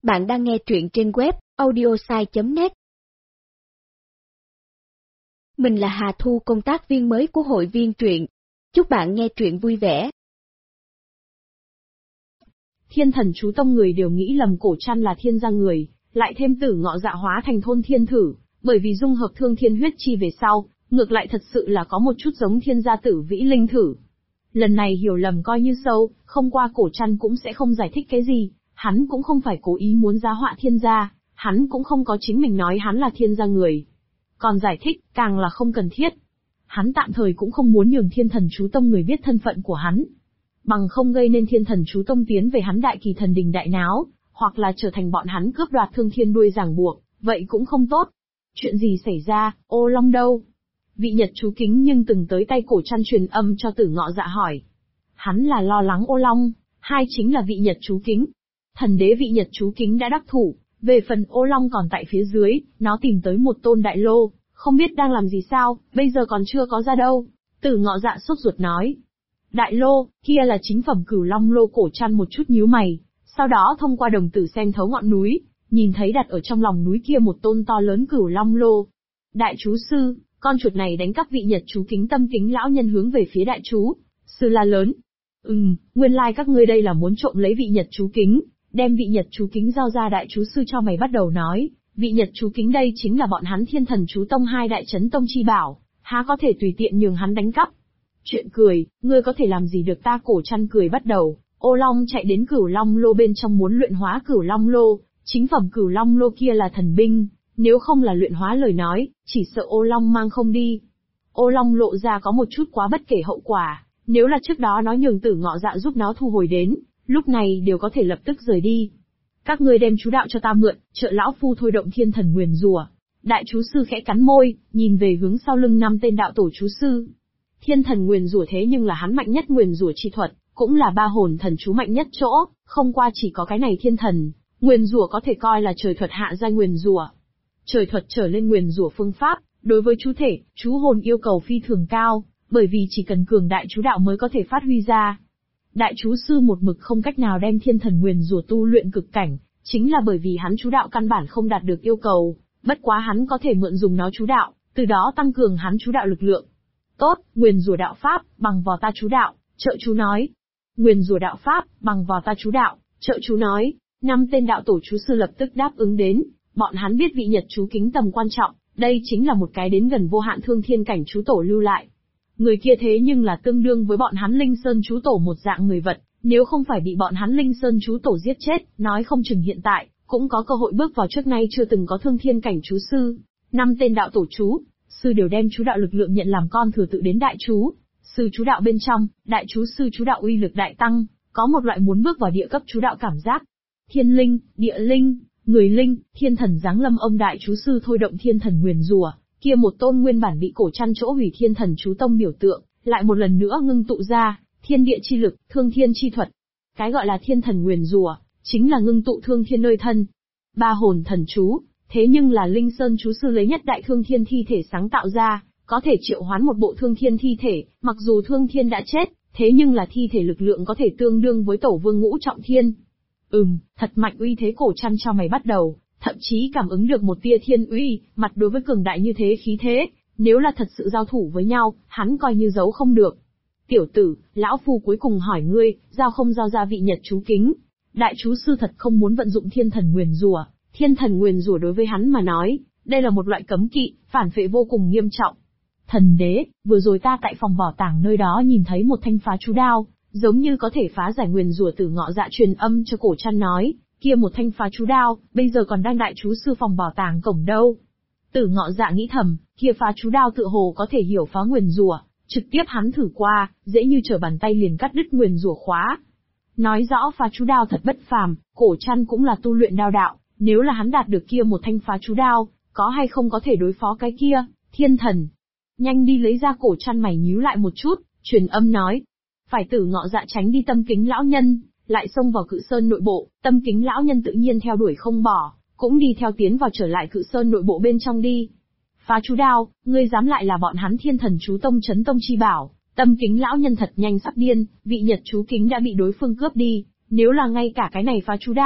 Bạn đang nghe truyện trên web audiosai.net. Mình là Hà Thu, công tác viên mới của hội viên truyện. Chúc bạn nghe truyện vui vẻ. Thiên Thần Chú Tông người đều nghĩ lầm Cổ Trăn là thiên gia người, lại thêm Tử Ngọ Dạ hóa thành thôn thiên thử, bởi vì dung hợp thương thiên huyết chi về sau, ngược lại thật sự là có một chút giống thiên gia Tử Vĩ Linh thử. Lần này hiểu lầm coi như sâu, không qua Cổ Trăn cũng sẽ không giải thích cái gì, hắn cũng không phải cố ý muốn giá họa thiên gia, hắn cũng không có chính mình nói hắn là thiên gia người. Còn giải thích, càng là không cần thiết. Hắn tạm thời cũng không muốn nhường Thiên Thần Chú Tông người biết thân phận của hắn. Bằng không gây nên Thiên Thần Chú Tông tiến về hắn Đại Kỳ Thần Đình đại náo, hoặc là trở thành bọn hắn cướp đoạt thương thiên đuôi ràng buộc, vậy cũng không tốt. Chuyện gì xảy ra, Ô Long đâu? Vị Nhật Chú Kính nhưng từng tới tay Cổ Trăn truyền âm cho Tử Ngọ Dạ hỏi. Hắn là lo lắng Ô Long, hai chính là Vị Nhật Chú Kính. Thần đế Vị Nhật Chú Kính đã đắc thủ, về phần Ô Long còn tại phía dưới, nó tìm tới một tôn đại lô, không biết đang làm gì sao, bây giờ còn chưa có ra đâu. Tử Ngọ Dạ sốt ruột nói. Đại lô, kia là chính phẩm Cửu Long lô. Cổ Trăn một chút nhíu mày, sau đó thông qua đồng tử xem thấu ngọn núi, nhìn thấy đặt ở trong lòng núi kia một tôn to lớn Cửu Long lô. Đại chú sư, con chuột này đánh cắp Vị Nhật Chú Kính. Tâm Kính lão nhân hướng về phía đại chú sư la lớn. Nguyên lai các ngươi đây là muốn trộm lấy Vị Nhật Chú Kính, đem Vị Nhật Chú Kính giao ra. Đại chú sư cho mày bắt đầu nói, Vị Nhật Chú Kính đây chính là bọn hắn Thiên Thần Chú Tông hai đại chấn tông chi bảo, há có thể tùy tiện nhường hắn đánh cắp. Chuyện cười, ngươi có thể làm gì được ta? Cổ Trăn cười bắt đầu. Ô Long chạy đến Cửu Long lô bên trong muốn luyện hóa Cửu Long lô, chính phẩm Cửu Long lô kia là thần binh, nếu không là luyện hóa lời nói, chỉ sợ Ô Long mang không đi. Ô Long lộ ra có một chút quá bất kể hậu quả, nếu là trước đó nó nhường Tử Ngọ Dạ giúp nó thu hồi đến, lúc này đều có thể lập tức rời đi. Các ngươi đem chú đạo cho ta mượn, trợ lão phu thôi động thiên thần nguyền rủa. Đại chú sư khẽ cắn môi, nhìn về hướng sau lưng 5 tên đạo tổ chú sư. Thiên thần nguyền rủa thế nhưng là hắn mạnh nhất nguyền rủa chi thuật, cũng là 3 hồn thần chú mạnh nhất chỗ, không qua chỉ có cái này thiên thần nguyền rủa có thể coi là trời thuật hạ giai nguyền rủa. Trời thuật trở lên nguyền rủa phương pháp, đối với chú thể, chú hồn yêu cầu phi thường cao, bởi vì chỉ cần cường đại chú đạo mới có thể phát huy ra. Đại chú sư một mực không cách nào đem thiên thần nguyền rủa tu luyện cực cảnh, chính là bởi vì hắn chú đạo căn bản không đạt được yêu cầu, bất quá hắn có thể mượn dùng nó chú đạo, từ đó tăng cường hắn chú đạo lực lượng. Tốt, nguyền rủa đạo pháp, bằng vào ta chú đạo, trợ chú nói. Nguyền rủa đạo pháp, bằng vào ta chú đạo, trợ chú nói. 5 tên đạo tổ chú sư lập tức đáp ứng đến, bọn hắn biết Vị Nhật Chú Kính tầm quan trọng, đây chính là một cái đến gần vô hạn thương thiên cảnh chú tổ lưu lại. Người kia thế nhưng là tương đương với bọn hắn Linh Sơn chú tổ một dạng người vật, nếu không phải bị bọn hắn Linh Sơn chú tổ giết chết, nói không chừng hiện tại cũng có cơ hội bước vào trước nay chưa từng có thương thiên cảnh chú sư. 5 tên đạo tổ chú sư đều đem chú đạo lực lượng nhận làm con thừa tự đến đại chú sư chú đạo bên trong, đại chú sư chú đạo uy lực đại tăng, có một loại muốn bước vào địa cấp chú đạo cảm giác. Thiên linh, địa linh, người linh, thiên thần giáng lâm. Ông đại chú sư thôi động thiên thần nguyền rủa, kia một tôn nguyên bản bị Cổ Trăn chỗ hủy Thiên Thần Chú Tông biểu tượng, lại một lần nữa ngưng tụ ra, thiên địa chi lực, thương thiên chi thuật. Cái gọi là thiên thần nguyền rủa, chính là ngưng tụ thương thiên nơi thân. 3 hồn thần chú, thế nhưng là Linh Sơn chú sư lấy nhất đại thương thiên thi thể sáng tạo ra, có thể triệu hoán một bộ thương thiên thi thể, mặc dù thương thiên đã chết, thế nhưng là thi thể lực lượng có thể tương đương với tổ vương ngũ trọng thiên. Thật mạnh uy thế. Cổ Trăn cho mày bắt đầu, thậm chí cảm ứng được một tia thiên uy, mặt đối với cường đại như thế khí thế, nếu là thật sự giao thủ với nhau, hắn coi như giấu không được. Tiểu tử, lão phu cuối cùng hỏi ngươi, giao không giao ra Vị Nhật Chú Kính? Đại chú sư thật không muốn vận dụng thiên thần nguyền rủa. Thiên thần nguyền rủa đối với hắn mà nói, đây là một loại cấm kỵ, phản phệ vô cùng nghiêm trọng. Thần đế, vừa rồi ta tại phòng bảo tàng nơi đó nhìn thấy một thanh phá chú đao, giống như có thể phá giải nguyền rủa. Tử Ngọ Dạ truyền âm cho Cổ Trăn nói, kia một thanh phá chú đao, bây giờ còn đang đại chú sư phòng bảo tàng cổng đâu. Tử Ngọ Dạ nghĩ thầm, kia phá chú đao tựa hồ có thể hiểu phá nguyền rủa, trực tiếp hắn thử qua, dễ như trở bàn tay liền cắt đứt nguyền rủa khóa. Nói rõ phá chú đao thật bất phàm, Cổ Trăn cũng là tu luyện đao đạo, nếu là hắn đạt được kia một thanh phá chú đao, có hay không có thể đối phó cái kia thiên thần. Nhanh đi lấy ra. Cổ Trăn mày nhíu lại một chút, truyền âm nói. Phải. Tử Ngọ Dạ tránh đi Tâm Kính lão nhân, lại xông vào Cự Sơn nội bộ. Tâm Kính lão nhân tự nhiên theo đuổi không bỏ, cũng đi theo tiến vào trở lại Cự Sơn nội bộ bên trong đi. Phá chú đao, ngươi dám lại là bọn hắn Thiên Thần Chú Tông chấn tông chi bảo? Tâm Kính lão nhân thật nhanh sắp điên, Vị Nhật Chú Kính đã bị đối phương cướp đi, nếu là ngay cả cái này phá chú đao,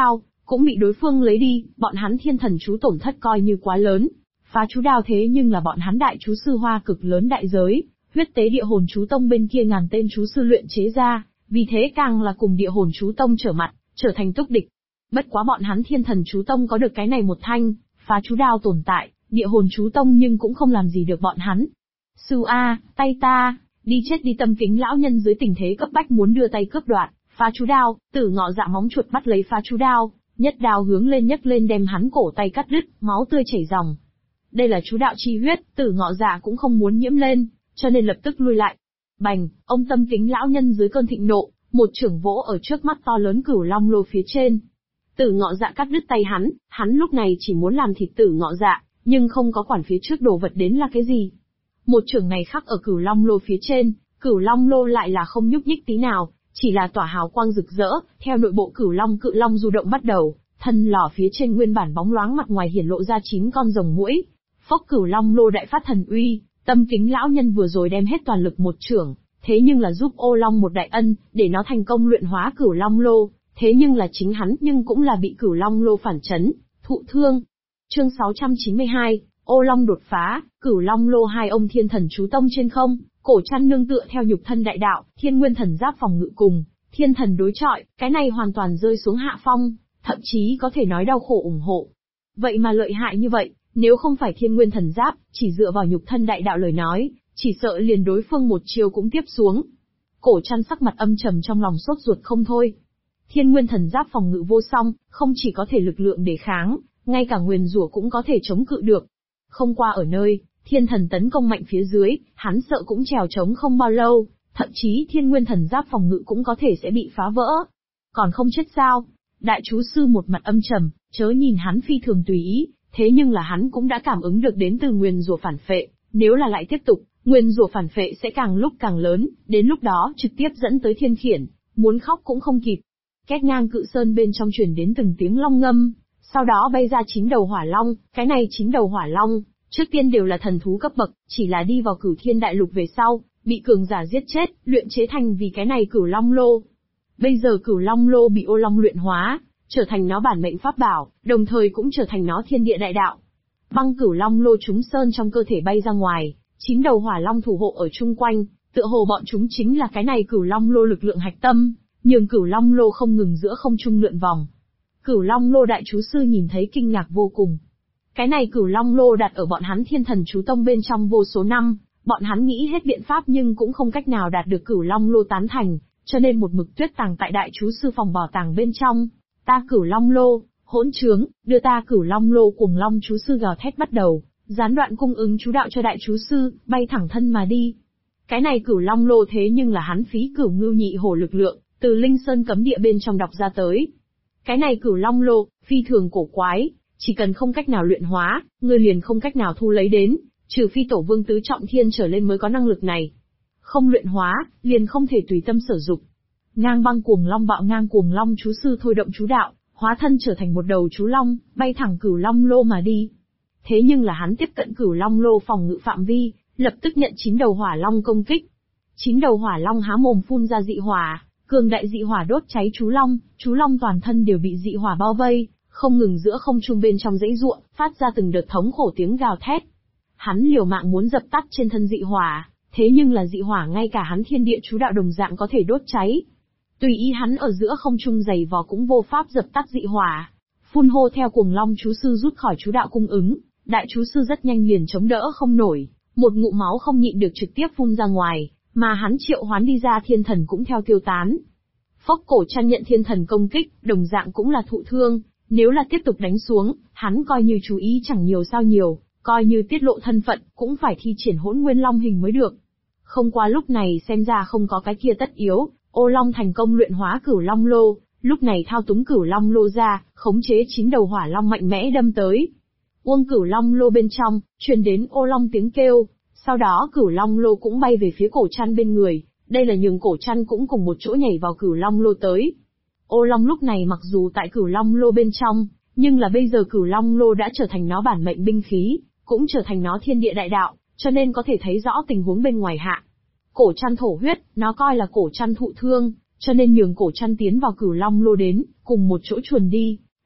cũng bị đối phương lấy đi, bọn hắn thiên thần chú tổn thất coi như quá lớn. Phá chú đao thế nhưng là bọn hắn đại chú sư hoa cực lớn đại giới, huyết tế địa hồn chú tông bên kia ngàn tên chú sư luyện chế ra, vì thế càng là cùng địa hồn chú tông trở mặt, trở thành túc địch. Bất quá bọn hắn thiên thần chú tông có được cái này một thanh, phá chú đao tồn tại, địa hồn chú tông nhưng cũng không làm gì được bọn hắn. Sư A, tay ta, đi chết đi. Tâm Kính lão nhân dưới tình thế cấp bách muốn đưa tay cướp đoạt phá chú đao, Tử Ngọ Dạ móng chuột bắt lấy phá chú đao, nhất đao hướng lên nhấc lên đem hắn cổ tay cắt đứt, máu tươi chảy ròng. Đây là chú đạo chi huyết, Tử Ngọ Dạ cũng không muốn nhiễm lên, cho nên lập tức lui lại. Bành, ông Tâm Kính lão nhân dưới cơn thịnh nộ, một chưởng vỗ ở trước mắt to lớn Cửu Long lô phía trên. Tử Ngọ Dạ cắt đứt tay hắn lúc này chỉ muốn làm thịt Tử Ngọ Dạ, nhưng không có quản phía trước đồ vật đến là cái gì. Một chưởng này khắc ở Cửu Long lô phía trên, Cửu Long lô lại là không nhúc nhích tí nào, chỉ là tỏa hào quang rực rỡ, theo nội bộ Cửu Long cự long du động bắt đầu, thân lò phía trên nguyên bản bóng loáng mặt ngoài hiển lộ ra 9 con rồng muỗi. Phốc, Cửu Long lô đại phát thần uy, Tâm Kính lão nhân vừa rồi đem hết toàn lực một chưởng, thế nhưng là giúp Ô Long một đại ân, để nó thành công luyện hóa Cửu Long lô, thế nhưng là chính hắn nhưng cũng là bị Cửu Long lô phản chấn, thụ thương. Chương 692, Ô Long đột phá, Cửu Long lô hai ông thiên thần chú tông trên không, Cổ Trăn nương tựa theo nhục thân đại đạo, Thiên Nguyên thần giáp phòng ngự cùng thiên thần đối chọi, cái này hoàn toàn rơi xuống hạ phong, thậm chí có thể nói đau khổ ủng hộ. Vậy mà lợi hại như vậy, nếu không phải Thiên Nguyên thần giáp, chỉ dựa vào nhục thân đại đạo lời nói, chỉ sợ liền đối phương một chiều cũng tiếp xuống. Cổ Trăn sắc mặt âm trầm trong lòng sốt ruột không thôi. Thiên Nguyên thần giáp phòng ngự vô song, không chỉ có thể lực lượng đề kháng, ngay cả nguyền rủa cũng có thể chống cự được. Không qua ở nơi thiên thần tấn công mạnh phía dưới, hắn sợ cũng trèo chống không bao lâu, thậm chí Thiên Nguyên thần giáp phòng ngự cũng có thể sẽ bị phá vỡ. Còn không chết sao? Đại chú sư một mặt âm trầm, chớ nhìn hắn phi thường tùy ý, thế nhưng là hắn cũng đã cảm ứng được đến từ nguyền rủa phản phệ, nếu là lại tiếp tục, nguyền rủa phản phệ sẽ càng lúc càng lớn, đến lúc đó trực tiếp dẫn tới thiên khiển, muốn khóc cũng không kịp. Két ngang cự sơn bên trong truyền đến từng tiếng long ngâm, sau đó bay ra 9 đầu hỏa long, cái này 9 đầu hỏa long, trước tiên đều là thần thú cấp bậc, chỉ là đi vào Cửu Thiên đại lục về sau, bị cường giả giết chết, luyện chế thành vì cái này Cửu Long lô. Bây giờ Cửu Long lô bị Ô Long luyện hóa, trở thành nó bản mệnh pháp bảo, đồng thời cũng trở thành nó thiên địa đại đạo. Băng Cửu Long lô trúng sơn trong cơ thể bay ra ngoài, 9 đầu hỏa long thủ hộ ở chung quanh, tựa hồ bọn chúng chính là cái này Cửu Long lô lực lượng hạch tâm, nhường Cửu Long lô không ngừng giữa không trung lượn vòng. Cửu Long lô đại chú sư nhìn thấy kinh ngạc vô cùng. Cái này Cửu Long lô đặt ở bọn hắn thiên thần chú tông bên trong vô số năm, bọn hắn nghĩ hết biện pháp nhưng cũng không cách nào đạt được Cửu Long lô tán thành, cho nên một mực tuyết tàng tại đại chú sư phòng bảo tàng bên trong. Ta Cửu Long lô, hỗn trướng, đưa ta Cửu Long lô. Cuồng Long chú sư gào thét bắt đầu, gián đoạn cung ứng chú đạo cho đại chú sư, bay thẳng thân mà đi. Cái này Cửu Long lô thế nhưng là hắn phí Cửu Ngưu Nhị Hổ lực lượng, từ Linh Sơn cấm địa bên trong đọc ra tới. Cái này Cửu Long lô, phi thường cổ quái, chỉ cần không cách nào luyện hóa, ngươi liền không cách nào thu lấy đến, trừ phi tổ vương tứ trọng thiên trở lên mới có năng lực này. Không luyện hóa, liền không thể tùy tâm sử dụng. Ngang băng cuồng long bạo ngang cuồng long chú sư thôi động chú đạo, hóa thân trở thành một đầu chú long, bay thẳng Cửu Long lô mà đi. Thế nhưng là hắn tiếp cận Cửu Long lô phòng ngự phạm vi, lập tức nhận 9 đầu hỏa long công kích. 9 đầu hỏa long há mồm phun ra dị hỏa, cường đại dị hỏa đốt cháy chú long toàn thân đều bị dị hỏa bao vây, không ngừng giữa không trung bên trong dãy ruộng, phát ra từng đợt thống khổ tiếng gào thét. Hắn liều mạng muốn dập tắt trên thân dị hỏa, thế nhưng là dị hỏa ngay cả hắn thiên địa chú đạo đồng dạng có thể đốt cháy. Tùy ý hắn ở giữa không trung giày vò cũng vô pháp dập tắt dị hỏa. Phun hô theo cuồng long chú sư rút khỏi chú đạo cung ứng, đại chú sư rất nhanh liền chống đỡ không nổi, một ngụm máu không nhịn được trực tiếp phun ra ngoài, mà hắn triệu hoán đi ra thiên thần cũng theo tiêu tán. Phốc, Cổ Trăn nhận thiên thần công kích, đồng dạng cũng là thụ thương, nếu là tiếp tục đánh xuống, hắn coi như chú ý chẳng nhiều sao nhiều, coi như tiết lộ thân phận, cũng phải thi triển Hỗn Nguyên Long hình mới được. Không qua lúc này xem ra không có cái kia tất yếu, Ô Long thành công luyện hóa Cửu Long lô, lúc này thao túng Cửu Long lô ra, khống chế 9 đầu hỏa long mạnh mẽ đâm tới. Uông Cửu Long lô bên trong, truyền đến Ô Long tiếng kêu, sau đó Cửu Long lô cũng bay về phía Cổ Trăn bên người, đây là nhường Cổ Trăn cũng cùng một chỗ nhảy vào Cửu Long lô tới. Ô Long lúc này mặc dù tại Cửu Long lô bên trong, nhưng là bây giờ Cửu Long lô đã trở thành nó bản mệnh binh khí, cũng trở thành nó thiên địa đại đạo, cho nên có thể thấy rõ tình huống bên ngoài hạ. Cổ Trăn thổ huyết, nó coi là Cổ Trăn thụ thương, cho nên nhường Cổ Trăn tiến vào Cửu Long lô đến, cùng một chỗ chuồn đi.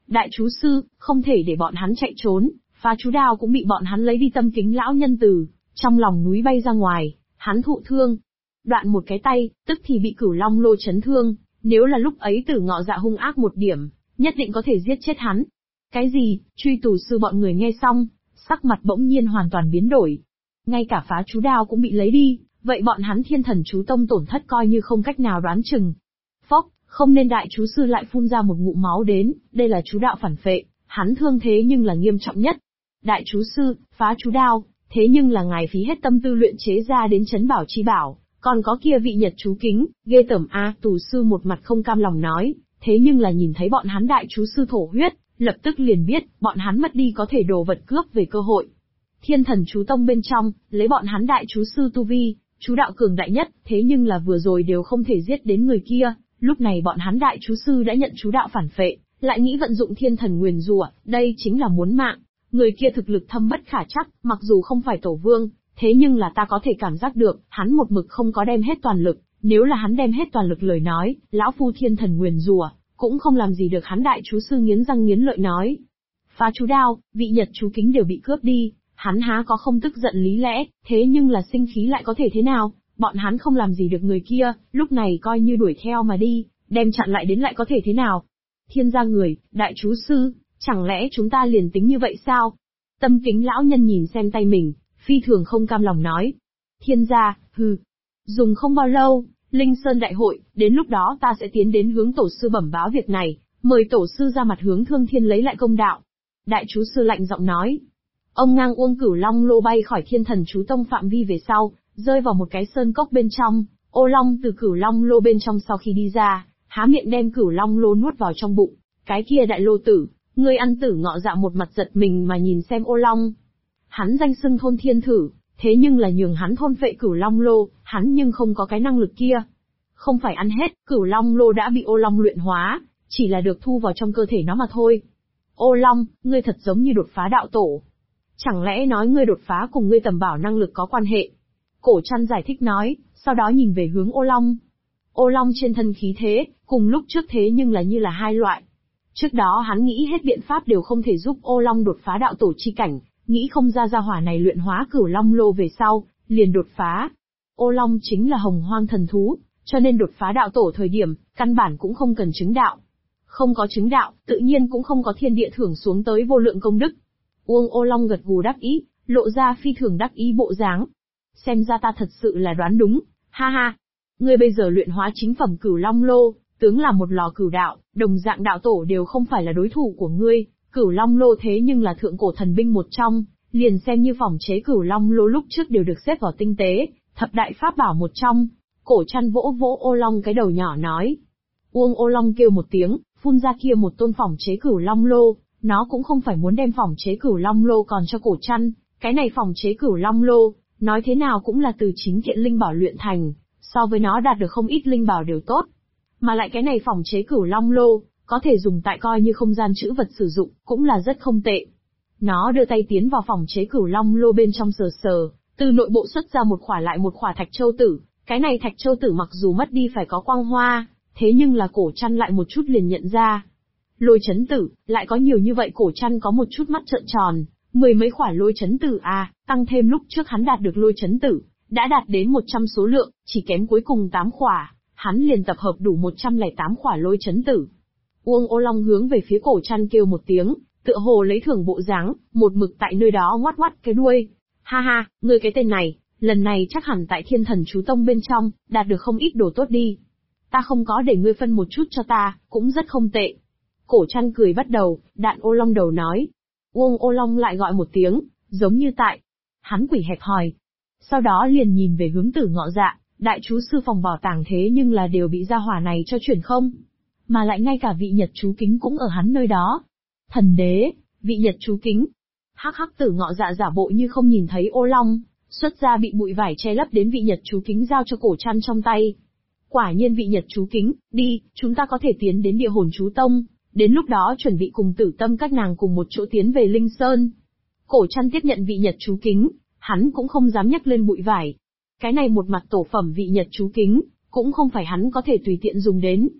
Đại chú sư, không thể để bọn hắn chạy trốn, phá chú đao cũng bị bọn hắn lấy đi. Tâm kính lão nhân từ trong lòng núi bay ra ngoài, hắn thụ thương. Đoạn một cái tay, tức thì bị Cửu Long lô chấn thương, nếu là lúc ấy Tử Ngọ Dạ hung ác một điểm, nhất định có thể giết chết hắn. Cái gì? Truy tù sư bọn người nghe xong, sắc mặt bỗng nhiên hoàn toàn biến đổi. Ngay cả phá chú đao cũng bị lấy đi, vậy bọn hắn Thiên Thần chú tông tổn thất coi như không cách nào đoán chừng. Phốc, không nên đại chú sư lại phun ra một ngụm máu đến, đây là chú đạo phản phệ, hắn thương thế nhưng là nghiêm trọng nhất. Đại chú sư, phá chú đao, thế nhưng là ngài phí hết tâm tư luyện chế ra đến trấn bảo chi bảo, còn có kia vị nhật chú kính, ghê tởm a. Tù sư một mặt không cam lòng nói, thế nhưng là nhìn thấy bọn hắn đại chú sư thổ huyết, lập tức liền biết, bọn hắn mất đi có thể đồ vật cướp về cơ hội. Thiên Thần chú tông bên trong, lấy bọn hắn đại chú sư tu vi, chú đạo cường đại nhất, thế nhưng là vừa rồi đều không thể giết đến người kia, lúc này bọn hắn đại chú sư đã nhận chú đạo phản phệ, lại nghĩ vận dụng Thiên Thần nguyền rủa, đây chính là muốn mạng. Người kia thực lực thâm bất khả trắc, mặc dù không phải tổ vương, thế nhưng là ta có thể cảm giác được, hắn một mực không có đem hết toàn lực, nếu là hắn đem hết toàn lực lời nói, lão phu Thiên Thần nguyền rủa cũng không làm gì được hắn. Đại chú sư nghiến răng nghiến lợi nói. Phá chú đao, vị nhật chú kính đều bị cướp đi, hắn há có không tức giận lý lẽ, thế nhưng là sinh khí lại có thể thế nào, bọn hắn không làm gì được người kia, lúc này coi như đuổi theo mà đi, đem chặn lại đến lại có thể thế nào. Thiên gia người, đại chú sư, chẳng lẽ chúng ta liền tính như vậy sao? Tâm kính lão nhân nhìn xem tay mình, phi thường không cam lòng nói. Thiên gia, hừ. Dùng không bao lâu, Linh Sơn đại hội, đến lúc đó ta sẽ tiến đến hướng tổ sư bẩm báo việc này, mời tổ sư ra mặt hướng Thương Thiên lấy lại công đạo. Đại chú sư lạnh giọng nói. Ông ngang uông Cửu Long lô bay khỏi Thiên Thần chú tông phạm vi về sau, rơi vào một cái sơn cốc bên trong, ô long từ Cửu Long lô bên trong sau khi đi ra, há miệng đem Cửu Long lô nuốt vào trong bụng. Cái kia đại lô tử, ngươi ăn Tử Ngọ Dạ một mặt giật mình mà nhìn xem ô long. Hắn danh xưng thôn thiên thử, thế nhưng là nhường hắn thôn phệ Cửu Long lô, hắn nhưng không có cái năng lực kia. Không phải ăn hết, Cửu Long lô đã bị ô long luyện hóa, chỉ là được thu vào trong cơ thể nó mà thôi. Ô long, ngươi thật giống như đột phá đạo tổ. Chẳng lẽ nói ngươi đột phá cùng ngươi tầm bảo năng lực có quan hệ? Cổ Trăn giải thích nói, sau đó nhìn về hướng ô long. Ô long trên thân khí thế, cùng lúc trước thế nhưng là như là hai loại. Trước đó hắn nghĩ hết biện pháp đều không thể giúp ô long đột phá đạo tổ chi cảnh, nghĩ không ra gia hỏa này luyện hóa Cửu Long lô về sau, liền đột phá. Ô long chính là hồng hoang thần thú, cho nên đột phá đạo tổ thời điểm, căn bản cũng không cần chứng đạo. Không có chứng đạo, tự nhiên cũng không có thiên địa thưởng xuống tới vô lượng công đức. Uông ô long gật gù đắc ý, lộ ra phi thường đắc ý bộ dáng. Xem ra ta thật sự là đoán đúng, ha ha. Ngươi bây giờ luyện hóa chính phẩm Cửu Long lô, tướng là một lò cửu đạo, đồng dạng đạo tổ đều không phải là đối thủ của ngươi. Cửu Long lô thế nhưng là thượng cổ thần binh một trong, liền xem như phòng chế Cửu Long lô lúc trước đều được xếp vào tinh tế, thập đại pháp bảo một trong. Cổ Trăn vỗ vỗ ô long cái đầu nhỏ nói. Uông ô long kêu một tiếng, phun ra kia một tôn phòng chế Cửu Long lô, nó cũng không phải muốn đem phòng chế Cửu Long lô còn cho Cổ Trăn, cái này phòng chế Cửu Long lô, nói thế nào cũng là từ chính kiện linh bảo luyện thành, so với nó đạt được không ít linh bảo đều tốt. Mà lại cái này phòng chế Cửu Long lô, có thể dùng tại coi như không gian trữ vật sử dụng, cũng là rất không tệ. Nó đưa tay tiến vào phòng chế Cửu Long lô bên trong sờ sờ, từ nội bộ xuất ra một khỏa lại một khỏa thạch châu tử, cái này thạch châu tử mặc dù mất đi phải có quang hoa, thế nhưng là Cổ Trăn lại một chút liền nhận ra. Lôi chấn tử, lại có nhiều như vậy. Cổ Trăn có một chút mắt trợn tròn, 10 mấy khỏa lôi chấn tử à, tăng thêm lúc trước hắn đạt được lôi chấn tử, đã đạt đến 100 số lượng, chỉ kém cuối cùng 8 khỏa, hắn liền tập hợp đủ 108 khỏa lôi chấn tử. Uông ô long hướng về phía Cổ Trăn kêu một tiếng, tựa hồ lấy thưởng bộ dáng, một mực tại nơi đó ngoắt ngoắt cái đuôi. Ha ha, ngươi cái tên này, lần này chắc hẳn tại Thiên Thần chú tông bên trong, đạt được không ít đồ tốt đi. Ta không có để ngươi phân một chút cho ta, cũng rất không tệ. Cổ Trăn cười bắt đầu, đạn ô long đầu nói. Uông ô long lại gọi một tiếng, giống như tại. Hắn quỷ hẹp hòi. Sau đó liền nhìn về hướng Tử Ngọ Dạ, đại chú sư phòng bảo tàng thế nhưng là đều bị gia hỏa này cho chuyển không. Mà lại ngay cả vị nhật chú kính cũng ở hắn nơi đó. Thần đế, vị nhật chú kính. Hắc hắc. Tử Ngọ Dạ giả bộ như không nhìn thấy ô long, xuất ra bị bụi vải che lấp đến vị nhật chú kính giao cho Cổ Trăn trong tay. Quả nhiên vị nhật chú kính, đi, chúng ta có thể tiến đến địa hồn chú tông, đến lúc đó chuẩn bị cùng Tử Tâm các nàng cùng một chỗ tiến về Linh Sơn. Cổ Trăn tiếp nhận vị nhật chú kính, hắn cũng không dám nhắc lên bụi vải. Cái này một mặt tổ phẩm vị nhật chú kính, cũng không phải hắn có thể tùy tiện dùng đến.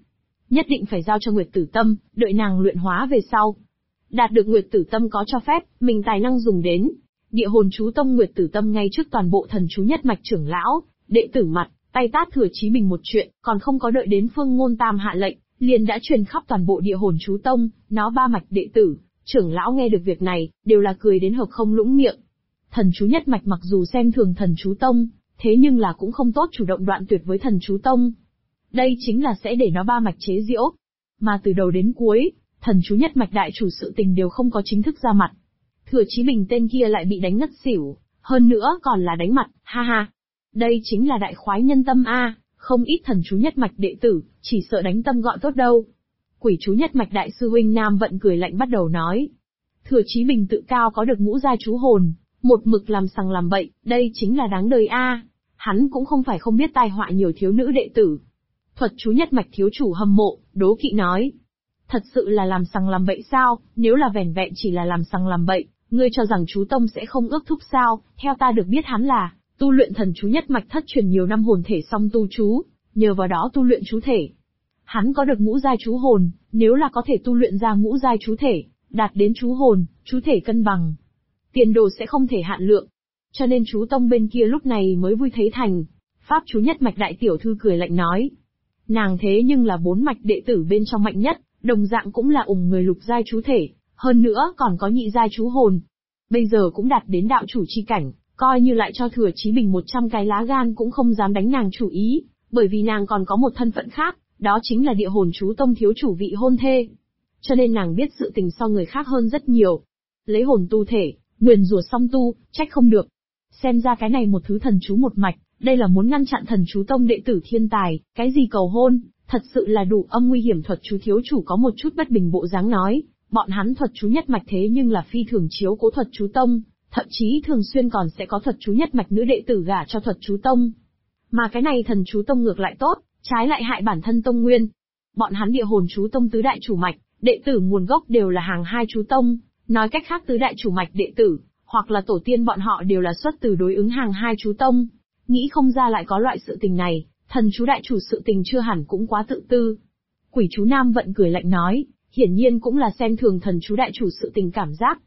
nhất định phải giao cho Nguyệt Tử Tâm, đợi nàng luyện hóa về sau. Đạt được Nguyệt Tử Tâm có cho phép, mình tài năng dùng đến. Địa hồn chú tông Nguyệt Tử Tâm ngay trước toàn bộ thần chú nhất mạch trưởng lão, đệ tử mặt, tay tát Thừa Chí Bình một chuyện, còn không có đợi đến Phương Ngôn Tam hạ lệnh, liền đã truyền khắp toàn bộ địa hồn chú tông, nó ba mạch đệ tử, trưởng lão nghe được việc này, đều là cười đến hợp không lũng miệng. Thần chú nhất mạch mặc dù xem thường thần chú tông, thế nhưng là cũng không tốt chủ động đoạn tuyệt với thần chú tông. Đây chính là sẽ để nó ba mạch chế giễu. Mà từ đầu đến cuối, thần chú nhất mạch đại chủ sự tình đều không có chính thức ra mặt. Thừa Chí Bình tên kia lại bị đánh ngất xỉu, hơn nữa còn là đánh mặt, ha ha. Đây chính là đại khoái nhân tâm a, không ít thần chú nhất mạch đệ tử, chỉ sợ đánh tâm gọi tốt đâu. Quỷ chú nhất mạch đại sư huynh Nam Vận cười lạnh bắt đầu nói. Thừa Chí Bình tự cao có được ngũ giai chú hồn, một mực làm sằng làm bậy, đây chính là đáng đời a. Hắn cũng không phải không biết tai họa nhiều thiếu nữ đệ tử. Thuật chú nhất mạch thiếu chủ hâm mộ, đố kỵ nói. Thật sự là làm sằng làm bậy sao, nếu là vẻn vẹn chỉ là làm sằng làm bậy, ngươi cho rằng chú tông sẽ không ước thúc sao, theo ta được biết hắn là tu luyện thần chú nhất mạch thất truyền nhiều năm hồn thể song tu chú, nhờ vào đó tu luyện chú thể. Hắn có được ngũ giai chú hồn, nếu là có thể tu luyện ra ngũ giai chú thể, đạt đến chú hồn, chú thể cân bằng, tiền đồ sẽ không thể hạn lượng. Cho nên chú tông bên kia lúc này mới vui thấy thành. Pháp chú nhất mạch đại tiểu thư cười lạnh nói. Nàng thế nhưng là 4 mạch đệ tử bên trong mạnh nhất, đồng dạng cũng là người lục giai chú thể, hơn nữa còn có nhị giai chú hồn. Bây giờ cũng đạt đến đạo chủ chi cảnh, coi như lại cho Thừa Chí Bình 100 cái lá gan cũng không dám đánh nàng chủ ý, bởi vì nàng còn có một thân phận khác, đó chính là địa hồn chú tông thiếu chủ vị hôn thê. Cho nên nàng biết sự tình so người khác hơn rất nhiều. Lấy hồn tu thể, nguyền rủa song tu, trách không được. Xem ra cái này một thứ thần chú một mạch, đây là muốn ngăn chặn thần chú tông đệ tử thiên tài, cái gì cầu hôn, thật sự là đủ âm nguy hiểm. Thuật chú thiếu chủ có một chút bất bình bộ dáng nói, bọn hắn thuật chú nhất mạch thế nhưng là phi thường chiếu cố thuật chú tông, thậm chí thường xuyên còn sẽ có thuật chú nhất mạch nữ đệ tử gả cho thuật chú tông. Mà cái này thần chú tông ngược lại tốt, trái lại hại bản thân tông nguyên. Bọn hắn địa hồn chú tông tứ đại chủ mạch, đệ tử nguồn gốc đều là hàng hai chú tông, nói cách khác tứ đại chủ mạch đệ tử, hoặc là tổ tiên bọn họ đều là xuất từ đối ứng hàng hai chú tông. Nghĩ không ra lại có loại sự tình này, thần chú đại chủ sự tình chưa hẳn cũng quá tự tư. Quỷ chú Nam Vận cười lạnh nói, hiển nhiên cũng là xem thường thần chú đại chủ sự tình cảm giác.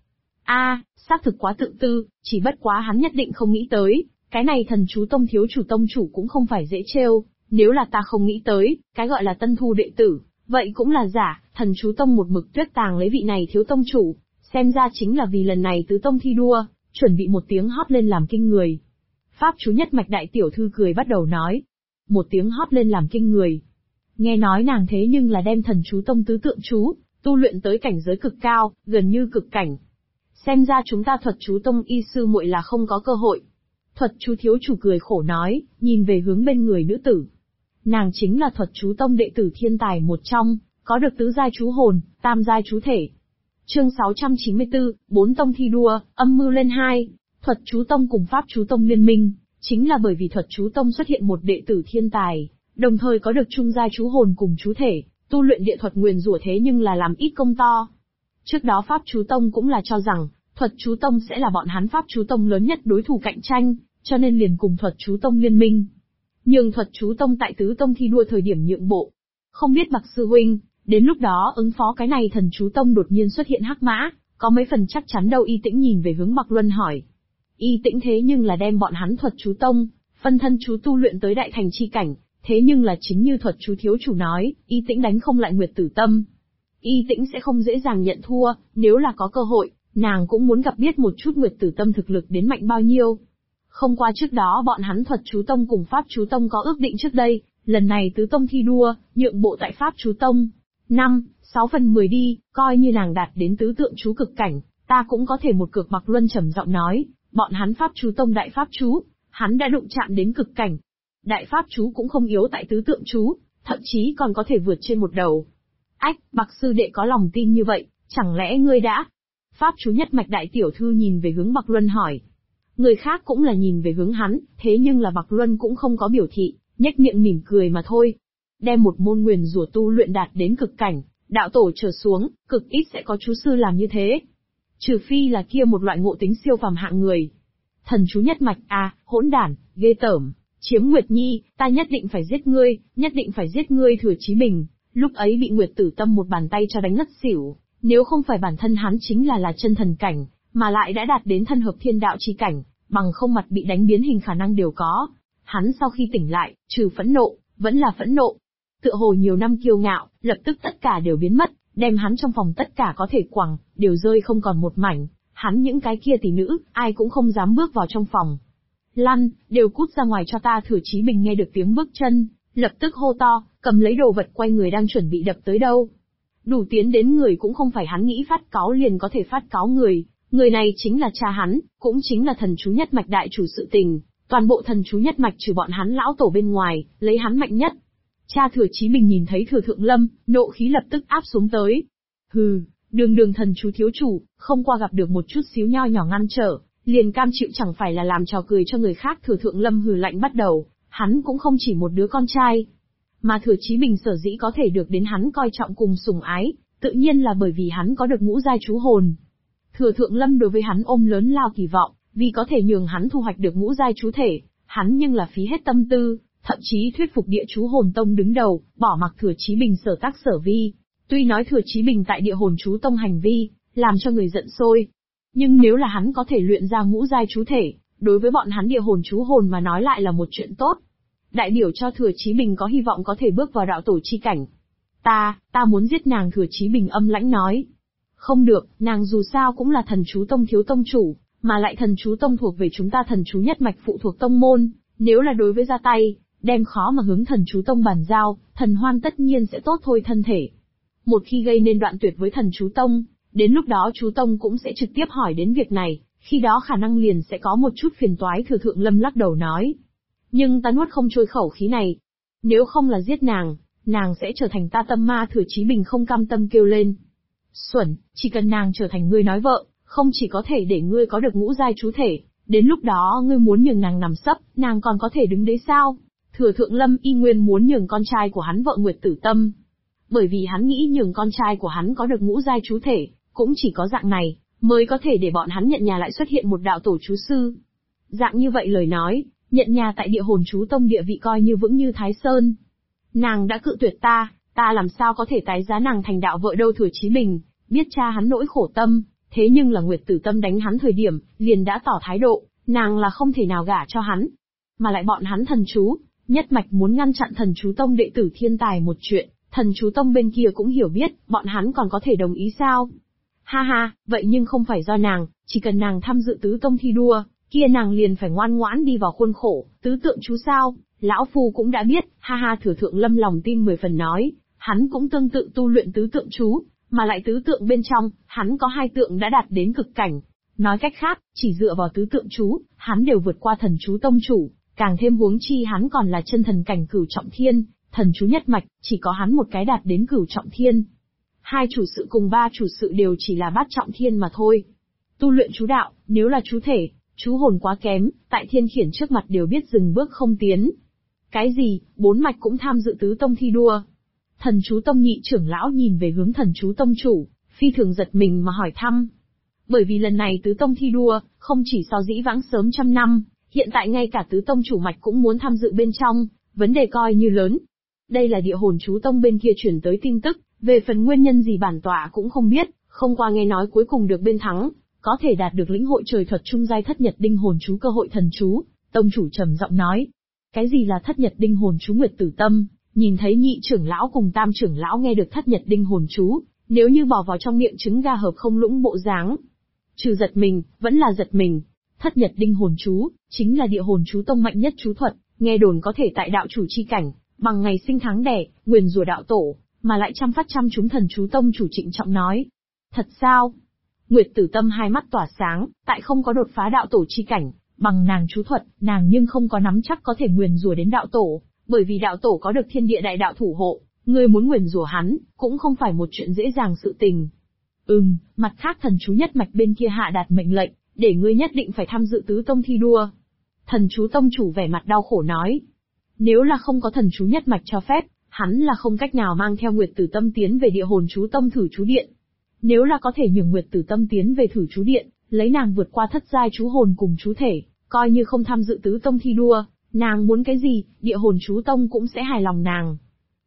Xác thực quá tự tư, chỉ bất quá hắn nhất định không nghĩ tới, cái này thần chú tông thiếu chủ tông chủ cũng không phải dễ trêu, nếu là ta không nghĩ tới, cái gọi là tân thu đệ tử, vậy cũng là giả, thần chú tông một mực tuyết tàng lấy vị này thiếu tông chủ, xem ra chính là vì lần này tứ tông thi đua, chuẩn bị một tiếng hót lên làm kinh người. Pháp chú nhất mạch đại tiểu thư cười bắt đầu nói, một tiếng hót lên làm kinh người. Nghe nói nàng thế nhưng là đem thần chú tông tứ tượng chú, tu luyện tới cảnh giới cực cao, gần như cực cảnh. Xem ra chúng ta thuật chú tông y sư muội là không có cơ hội. Thuật chú thiếu chủ cười khổ nói, nhìn về hướng bên người nữ tử. Nàng chính là thuật chú tông đệ tử thiên tài một trong, có được tứ giai chú hồn, tam giai chú thể. Chương 694, 4 tông thi đua, âm mưu lên 2. Thuật chú tông cùng pháp chú tông liên minh, chính là bởi vì thuật chú tông xuất hiện một đệ tử thiên tài, đồng thời có được trung giai chú hồn cùng chú thể, tu luyện địa thuật nguyền rủa thế nhưng là làm ít công to. Trước đó pháp chú tông cũng là cho rằng, thuật chú tông sẽ là bọn hắn pháp chú tông lớn nhất đối thủ cạnh tranh, cho nên liền cùng thuật chú tông liên minh. Nhưng thuật chú tông tại tứ tông thi đua thời điểm nhượng bộ. Không biết Bạc sư huynh, đến lúc đó ứng phó cái này thần chú tông đột nhiên xuất hiện hắc mã, có mấy phần chắc chắn đâu. Y Tĩnh nhìn về hướng Bạc Luân hỏi. Y Tĩnh thế nhưng là đem bọn hắn thuật chú tông, phân thân chú tu luyện tới đại thành chi cảnh, thế nhưng là chính như thuật chú thiếu chủ nói, Y Tĩnh đánh không lại Nguyệt Tử Tâm. Y Tĩnh sẽ không dễ dàng nhận thua, nếu là có cơ hội, nàng cũng muốn gặp biết một chút Nguyệt Tử Tâm thực lực đến mạnh bao nhiêu. Không qua trước đó bọn hắn thuật chú tông cùng pháp chú tông có ước định trước đây, lần này tứ tông thi đua, nhượng bộ tại pháp chú tông. 5/6/10 đi, coi như nàng đạt đến tứ tượng chú cực cảnh, ta cũng có thể một cược. Bạc Luân trầm giọng nói, bọn hắn pháp chú tông đại pháp chú, hắn đã đụng chạm đến cực cảnh. Đại pháp chú cũng không yếu tại tứ tượng chú, thậm chí còn có thể vượt trên một đầu. Ách, Bạc sư đệ có lòng tin như vậy, chẳng lẽ ngươi đã... Pháp chú nhất mạch đại tiểu thư nhìn về hướng Bạc Luân hỏi. Người khác cũng là nhìn về hướng hắn, thế nhưng là Bạc Luân cũng không có biểu thị, nhếch miệng mỉm cười mà thôi. Đem một môn nguyền rủa tu luyện đạt đến cực cảnh, đạo tổ trở xuống, cực ít sẽ có chú sư làm như thế. Trừ phi là kia một loại ngộ tính siêu phàm hạng người. Thần chú nhất mạch, hỗn đản, ghê tởm, chiếm Nguyệt Nhi, ta nhất định phải giết ngươi, nhất định phải giết ngươi. Thừa Chí Bình, Lúc ấy bị Nguyệt Tử Tâm một bàn tay cho đánh ngất xỉu, nếu không phải bản thân hắn chính là chân thần cảnh, mà lại đã đạt đến thân hợp thiên đạo chi cảnh, bằng không mặt bị đánh biến hình khả năng đều có. Hắn sau khi tỉnh lại, trừ phẫn nộ, vẫn là phẫn nộ. Tựa hồ nhiều năm kiêu ngạo, lập tức tất cả đều biến mất, đem hắn trong phòng tất cả có thể quẳng, đều rơi không còn một mảnh. Hắn những cái kia tỷ nữ, ai cũng không dám bước vào trong phòng. Lăn, đều cút ra ngoài cho ta. Thừa Chí Bình nghe được tiếng bước chân, lập tức hô to, cầm lấy đồ vật quay người đang chuẩn bị đập tới đâu. Đủ tiến đến người cũng không phải hắn nghĩ phát cáu liền có thể phát cáu người. Người này chính là cha hắn, cũng chính là thần chú nhất mạch đại chủ sự tình. Toàn bộ thần chú nhất mạch trừ bọn hắn lão tổ bên ngoài, lấy hắn mạnh nhất. Cha Thừa Chí Bình nhìn thấy Thừa Thượng Lâm, nộ khí lập tức áp xuống tới. Hừ, đường thần chú thiếu chủ, không qua gặp được một chút xíu nho nhỏ ngăn trở, liền cam chịu chẳng phải là làm trò cười cho người khác. Thừa Thượng Lâm hừ lạnh bắt đầu, hắn cũng không chỉ một đứa con trai. Mà Thừa Chí Bình sở dĩ có thể được đến hắn coi trọng cùng sủng ái, tự nhiên là bởi vì hắn có được ngũ giai chú hồn. Thừa Thượng Lâm đối với hắn ôm lớn lao kỳ vọng, vì có thể nhường hắn thu hoạch được ngũ giai chú thể, hắn nhưng là phí hết tâm tư, thậm chí thuyết phục Địa Chú Hồn Tông đứng đầu, bỏ mặc Thừa Chí Bình sở tác sở vi. Tuy nói Thừa Chí Bình tại Địa Hồn Chú Tông hành vi, làm cho người giận sôi, nhưng nếu là hắn có thể luyện ra ngũ giai chú thể, đối với bọn hắn Địa Hồn Chú Hồn mà nói lại là một chuyện tốt. Đại biểu cho Thừa Chí Bình có hy vọng có thể bước vào đạo tổ chi cảnh. Ta muốn giết nàng. Thừa Chí Bình âm lãnh nói. Không được, nàng dù sao cũng là thần chú tông thiếu tông chủ, mà lại thần chú tông thuộc về chúng ta thần chú nhất mạch phụ thuộc tông môn, nếu là đối với ra tay, đem khó mà hướng thần chú tông bàn giao, Thần Hoan tất nhiên sẽ tốt thôi thân thể. Một khi gây nên đoạn tuyệt với thần chú tông, đến lúc đó chú tông cũng sẽ trực tiếp hỏi đến việc này, khi đó khả năng liền sẽ có một chút phiền toái. Thừa Thượng Lâm lắc đầu nói. Nhưng ta nuốt không trôi khẩu khí này. Nếu không là giết nàng sẽ trở thành ta tâm ma. Thừa Chí Bình không cam tâm kêu lên. Xuẩn, chỉ cần nàng trở thành ngươi nói vợ, không chỉ có thể để ngươi có được ngũ giai chú thể, đến lúc đó ngươi muốn nhường nàng nằm sấp, nàng còn có thể đứng đấy sao? Thừa Thượng Lâm y nguyên muốn nhường con trai của hắn vợ Nguyệt Tử Tâm. Bởi vì hắn nghĩ nhường con trai của hắn có được ngũ giai chú thể, cũng chỉ có dạng này, mới có thể để bọn hắn nhận nhà lại xuất hiện một đạo tổ chú sư. Dạng như vậy lời nói, nhận nhà tại Địa Hồn Chú Tông địa vị coi như vững như Thái Sơn. Nàng đã cự tuyệt ta làm sao có thể tái giá nàng thành đạo vợ đâu. Thừa Chí Bình biết cha hắn nỗi khổ tâm, thế nhưng là Nguyệt Tử Tâm đánh hắn thời điểm, liền đã tỏ thái độ, nàng là không thể nào gả cho hắn. Mà lại bọn hắn thần chú, nhất mạch muốn ngăn chặn thần chú tông đệ tử thiên tài một chuyện, thần chú tông bên kia cũng hiểu biết, bọn hắn còn có thể đồng ý sao? Ha, vậy nhưng không phải do nàng, chỉ cần nàng tham dự tứ tông thi đua, kia nàng liền phải ngoan ngoãn đi vào khuôn khổ, tứ tượng chú sao? Lão Phu cũng đã biết, ha. Thừa Thượng Lâm lòng tin 10 phần nói, hắn cũng tương tự tu luyện tứ tượng chú, mà lại tứ tượng bên trong, hắn có 2 tượng đã đạt đến cực cảnh. Nói cách khác, chỉ dựa vào tứ tượng chú, hắn đều vượt qua thần chú tông chủ, càng thêm huống chi hắn còn là chân thần cảnh cửu trọng thiên, thần chú nhất mạch, chỉ có hắn một cái đạt đến cửu trọng thiên. 2 chủ sự cùng 3 chủ sự đều chỉ là bát trọng thiên mà thôi. Tu luyện chú đạo, nếu là chú thể, chú hồn quá kém, tại thiên khiển trước mặt đều biết dừng bước không tiến. Cái gì, 4 mạch cũng tham dự tứ tông thi đua? Thần chú tông nhị trưởng lão nhìn về hướng thần chú tông chủ, phi thường giật mình mà hỏi thăm. Bởi vì lần này tứ tông thi đua, không chỉ so dĩ vãng sớm trăm năm, hiện tại ngay cả tứ tông chủ mạch cũng muốn tham dự bên trong, vấn đề coi như lớn. Đây là Địa Hồn Chú Tông bên kia chuyển tới tin tức, về phần nguyên nhân gì bản tọa cũng không biết, không qua nghe nói cuối cùng được bên thắng, có thể đạt được lĩnh hội trời thuật trung giai thất nhật đinh hồn chú cơ hội thần chú. Tông chủ trầm giọng nói. Cái gì là thất nhật đinh hồn chú? Nguyệt Tử Tâm nhìn thấy nhị trưởng lão cùng tam trưởng lão nghe được thất nhật đinh hồn chú, nếu như bỏ vào trong miệng trứng gà hợp không lũng bộ dáng. Trừ giật mình, vẫn là giật mình. Thất nhật đinh hồn chú, chính là Địa Hồn Chú Tông mạnh nhất chú thuật, nghe đồn có thể tại đạo chủ chi cảnh, bằng ngày sinh tháng đẻ, nguyền rủa đạo tổ, mà lại trăm phát trăm trúng. Thần chú tông chủ trịnh trọng nói. Thật sao? Nguyệt Tử Tâm hai mắt tỏa sáng, tại không có đột phá đạo tổ chi cảnh, bằng nàng chú thuật, nàng nhưng không có nắm chắc có thể nguyền rủa đến đạo tổ, bởi vì đạo tổ có được thiên địa đại đạo thủ hộ, ngươi muốn nguyền rủa hắn, cũng không phải một chuyện dễ dàng sự tình. Mặt khác thần chú nhất mạch bên kia hạ đạt mệnh lệnh, để ngươi nhất định phải tham dự tứ tông thi đua. Thần chú tông chủ vẻ mặt đau khổ nói. Nếu là không có thần chú nhất mạch cho phép, hắn là không cách nào mang theo Nguyệt Tử Tâm tiến về Địa Hồn Chú Tông thử chú điện. Nếu là có thể nhường Nguyệt Tử Tâm tiến về thử chú điện, lấy nàng vượt qua thất giai chú hồn cùng chú thể, coi như không tham dự tứ tông thi đua, nàng muốn cái gì, Địa Hồn Chú Tông cũng sẽ hài lòng nàng.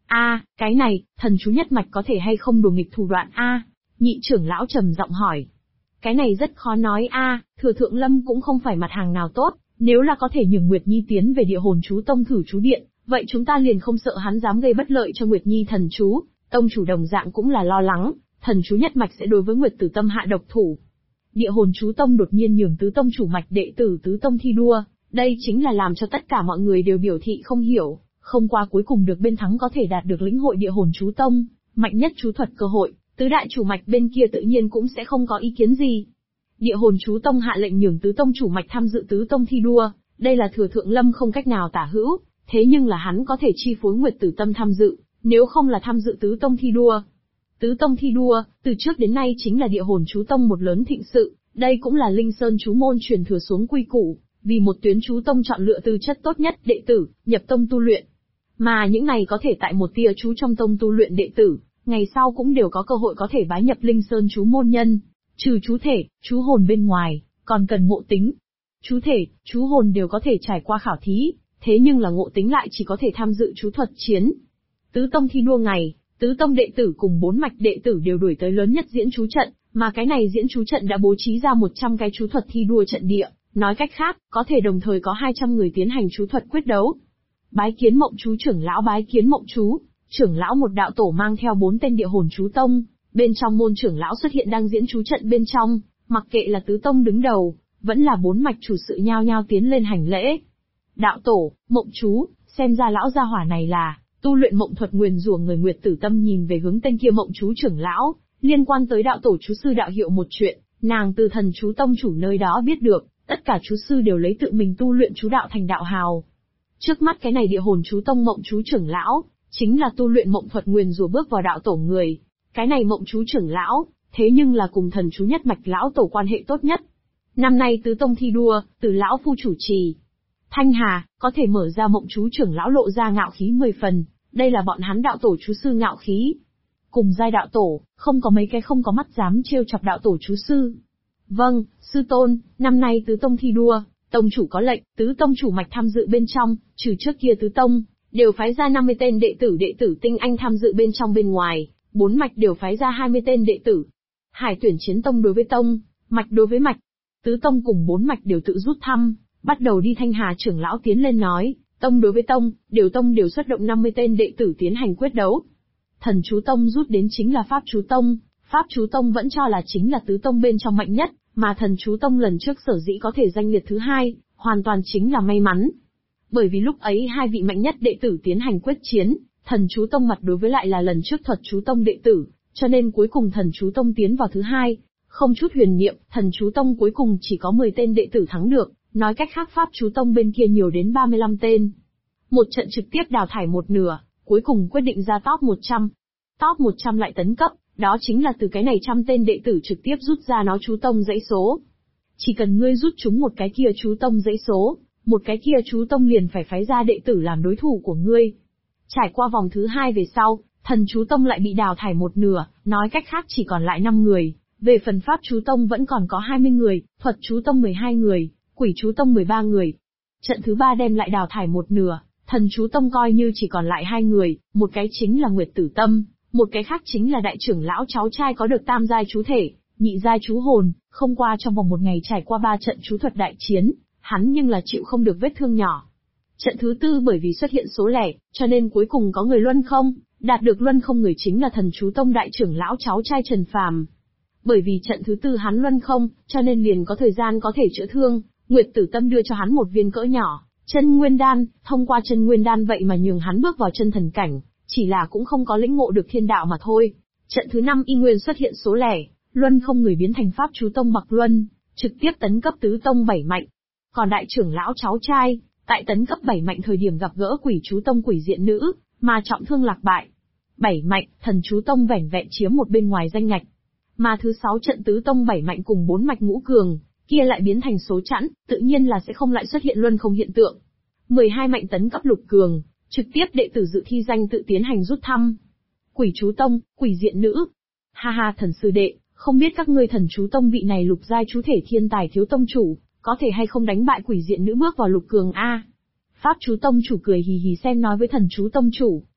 Cái này, thần chú nhất mạch có thể hay không đùa nghịch thủ đoạn Nhị trưởng lão trầm giọng hỏi. Cái này rất khó nói Thừa Thượng Lâm cũng không phải mặt hàng nào tốt, nếu là có thể nhường Nguyệt Nhi tiến về địa hồn chú tông thử chú điện, vậy chúng ta liền không sợ hắn dám gây bất lợi cho Nguyệt Nhi thần chú. Tông chủ đồng dạng cũng là lo lắng, thần chú nhất mạch sẽ đối với Nguyệt Tử Tâm hạ độc thủ. Địa hồn chú tông đột nhiên nhường tứ tông chủ mạch đệ tử tứ tông thi đua, đây chính là làm cho tất cả mọi người đều biểu thị không hiểu, không qua cuối cùng được bên thắng có thể đạt được lĩnh hội địa hồn chú tông, mạnh nhất chú thuật cơ hội, tứ đại chủ mạch bên kia tự nhiên cũng sẽ không có ý kiến gì. Địa hồn chú tông hạ lệnh nhường tứ tông chủ mạch tham dự tứ tông thi đua, đây là Thừa Thượng Lâm không cách nào tả hữu, thế nhưng là hắn có thể chi phối Nguyệt Tử Tâm tham dự, nếu không là tham dự tứ tông thi đua. Tứ tông thi đua, từ trước đến nay chính là địa hồn chú tông một lớn thịnh sự, đây cũng là Linh Sơn chú môn truyền thừa xuống quy củ, vì một tuyến chú tông chọn lựa tư chất tốt nhất đệ tử, nhập tông tu luyện. Mà những này có thể tại một tia chú trong tông tu luyện đệ tử, ngày sau cũng đều có cơ hội có thể bái nhập Linh Sơn chú môn nhân. Trừ chú thể, chú hồn bên ngoài, còn cần ngộ tính. Chú thể, chú hồn đều có thể trải qua khảo thí, thế nhưng là ngộ tính lại chỉ có thể tham dự chú thuật chiến. Tứ tông thi đua ngày, tứ tông đệ tử cùng 4 mạch đệ tử đều đuổi tới lớn nhất diễn chú trận, mà cái này diễn chú trận đã bố trí ra 100 cái chú thuật thi đua trận địa, nói cách khác, có thể đồng thời có 200 người tiến hành chú thuật quyết đấu. Bái kiến mộng chú trưởng lão bái kiến mộng chú, trưởng lão một đạo tổ mang theo 4 tên địa hồn chú tông, bên trong môn trưởng lão xuất hiện đang diễn chú trận bên trong, mặc kệ là tứ tông đứng đầu, vẫn là 4 mạch chủ sự nhao nhao tiến lên hành lễ. Đạo tổ, mộng chú, xem ra lão gia hỏa này là tu luyện mộng thuật nguyền rủa người. Nguyệt Tử Tâm nhìn về hướng tên kia mộng chú trưởng lão, liên quan tới đạo tổ chú sư đạo hiệu một chuyện, nàng từ thần chú tông chủ nơi đó biết được, tất cả chú sư đều lấy tự mình tu luyện chú đạo thành đạo hào. Trước mắt cái này địa hồn chú tông mộng chú trưởng lão, chính là tu luyện mộng thuật nguyền rủa bước vào đạo tổ người. Cái này mộng chú trưởng lão, thế nhưng là cùng thần chú nhất mạch lão tổ quan hệ tốt nhất. Năm nay tứ tông thi đua, từ lão phu chủ trì. Thanh Hà, có thể mở ra mộng chú trưởng lão lộ ra ngạo khí 10 phần, đây là bọn hắn đạo tổ chú sư ngạo khí. Cùng giai đạo tổ, không có mấy cái không có mắt dám trêu chọc đạo tổ chú sư. Vâng, sư tôn, năm nay tứ tông thi đua, tông chủ có lệnh, tứ tông chủ mạch tham dự bên trong, trừ trước kia tứ tông, đều phái ra 50 tên đệ tử tinh anh tham dự bên trong bên ngoài, 4 mạch đều phái ra 20 tên đệ tử. Hải tuyển chiến tông đối với tông, mạch đối với mạch. Tứ tông cùng 4 mạch đều tự rút thăm, bắt đầu đi. Thanh Hà trưởng lão tiến lên nói, tông đối với tông đều xuất động 50 tên đệ tử tiến hành quyết đấu. Thần chú tông rút đến chính là Pháp chú tông, Pháp chú tông vẫn cho là chính là tứ tông bên trong mạnh nhất, mà thần chú tông lần trước sở dĩ có thể danh liệt thứ 2, hoàn toàn chính là may mắn. Bởi vì lúc ấy 2 vị mạnh nhất đệ tử tiến hành quyết chiến, thần chú tông mặt đối với lại là lần trước thuật chú tông đệ tử, cho nên cuối cùng thần chú tông tiến vào thứ 2. Không chút huyền niệm, thần chú tông cuối cùng chỉ có 10 tên đệ tử thắng được, nói cách khác Pháp chú tông bên kia nhiều đến 35 tên. Một trận trực tiếp đào thải một nửa, cuối cùng quyết định ra top 100. Top 100 lại tấn cấp, đó chính là từ cái này 100 tên đệ tử trực tiếp rút ra nó chú tông dãy số. Chỉ cần ngươi rút chúng một cái kia chú tông dãy số, một cái kia chú tông liền phải phái ra đệ tử làm đối thủ của ngươi. Trải qua vòng thứ 2 về sau, thần chú tông lại bị đào thải một nửa, nói cách khác chỉ còn lại 5 người. Về phần Pháp chú tông vẫn còn có 20 người, thuật chú tông 12 người, quỷ chú tông 13 người. Trận thứ 3 đem lại đào thải một nửa, thần chú tông coi như chỉ còn lại 2 người, một cái chính là Nguyệt Tử Tâm, một cái khác chính là đại trưởng lão cháu trai có được tam giai chú thể, nhị giai chú hồn, không qua trong vòng một ngày trải qua 3 trận chú thuật đại chiến, hắn nhưng là chịu không được vết thương nhỏ. Trận thứ 4 bởi vì xuất hiện số lẻ, cho nên cuối cùng có người luân không, đạt được luân không người chính là thần chú tông đại trưởng lão cháu trai Trần Phàm. Bởi vì trận thứ 4 hắn luân không, cho nên liền có thời gian có thể chữa thương, Nguyệt Tử Tâm đưa cho hắn một viên cỡ nhỏ, chân nguyên đan, thông qua chân nguyên đan vậy mà nhường hắn bước vào chân thần cảnh, chỉ là cũng không có lĩnh ngộ được thiên đạo mà thôi. Trận thứ 5 y nguyên xuất hiện số lẻ, luân không người biến thành Pháp chú tông Bạc Luân, trực tiếp tấn cấp tứ tông 7 mạnh. Còn đại trưởng lão cháu trai, tại tấn cấp 7 mạnh thời điểm gặp gỡ quỷ chú tông quỷ diện nữ, mà trọng thương lạc bại. 7 mạnh, thần chú tông vẻn vẹn chiếm một bên ngoài danh ngạch. Mà thứ 6 trận tứ tông 7 mạnh cùng 4 mạch ngũ cường, kia lại biến thành số chẵn, tự nhiên là sẽ không lại xuất hiện luân không hiện tượng. 12 mạnh tấn cấp lục cường, trực tiếp đệ tử dự thi danh tự tiến hành rút thăm. Quỷ chú tông, quỷ diện nữ. Ha ha thần sư đệ, không biết các ngươi thần chú tông vị này lục giai chú thể thiên tài thiếu tông chủ, có thể hay không đánh bại quỷ diện nữ bước vào lục cường a? Pháp chú tông chủ cười hì hì xem nói với thần chú tông chủ,